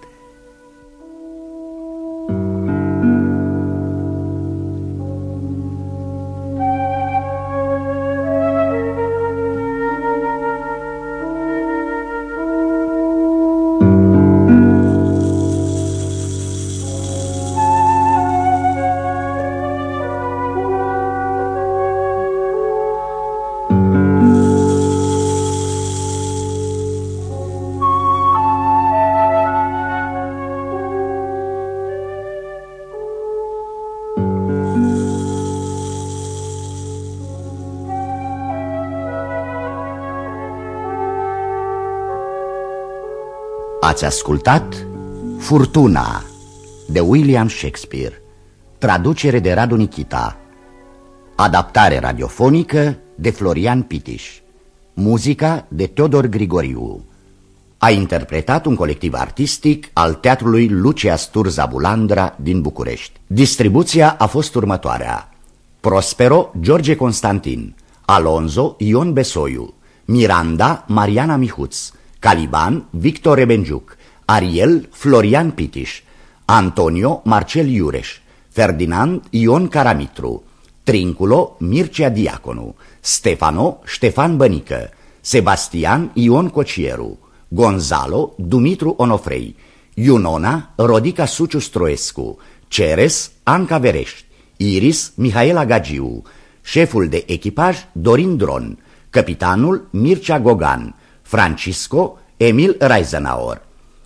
Ați ascultat Furtuna de William Shakespeare, traducere de Radu Nichita, adaptare radiofonică de Florian Pitiș, muzica de Teodor Grigoriu. A interpretat un colectiv artistic al Teatrului Lucia Sturza Bulandra din București. Distribuția a fost următoarea: Prospero George Constantin, Alonzo Ion Besoiu, Miranda Mariana Mihuț, Caliban Victor Rebenjuc, Ariel Florian Pitiș, Antonio Marcel Iureș, Ferdinand Ion Caramitru, Trinculo Mircea Diaconu, Stefano Ștefan Bănică, Sebastian Ion Cocieru, Gonzalo Dumitru Onofrei, Iunona Rodica Suciu Stroescu, Ceres Anca Verești, Iris Mihaela Gagiu, șeful de echipaj Dorin Dron, capitanul Mircea Gogan, Francisco Emil Reisenauer.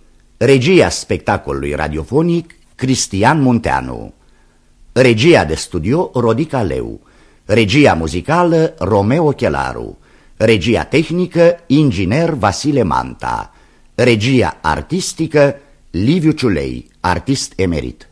Regia spectacolului radiofonic Cristian Munteanu. Regia de studio Rodica Leu. Regia muzicală Romeo Chelaru. Regia tehnică inginer Vasile Manta. Regia artistică Liviu Ciulei, artist emerit.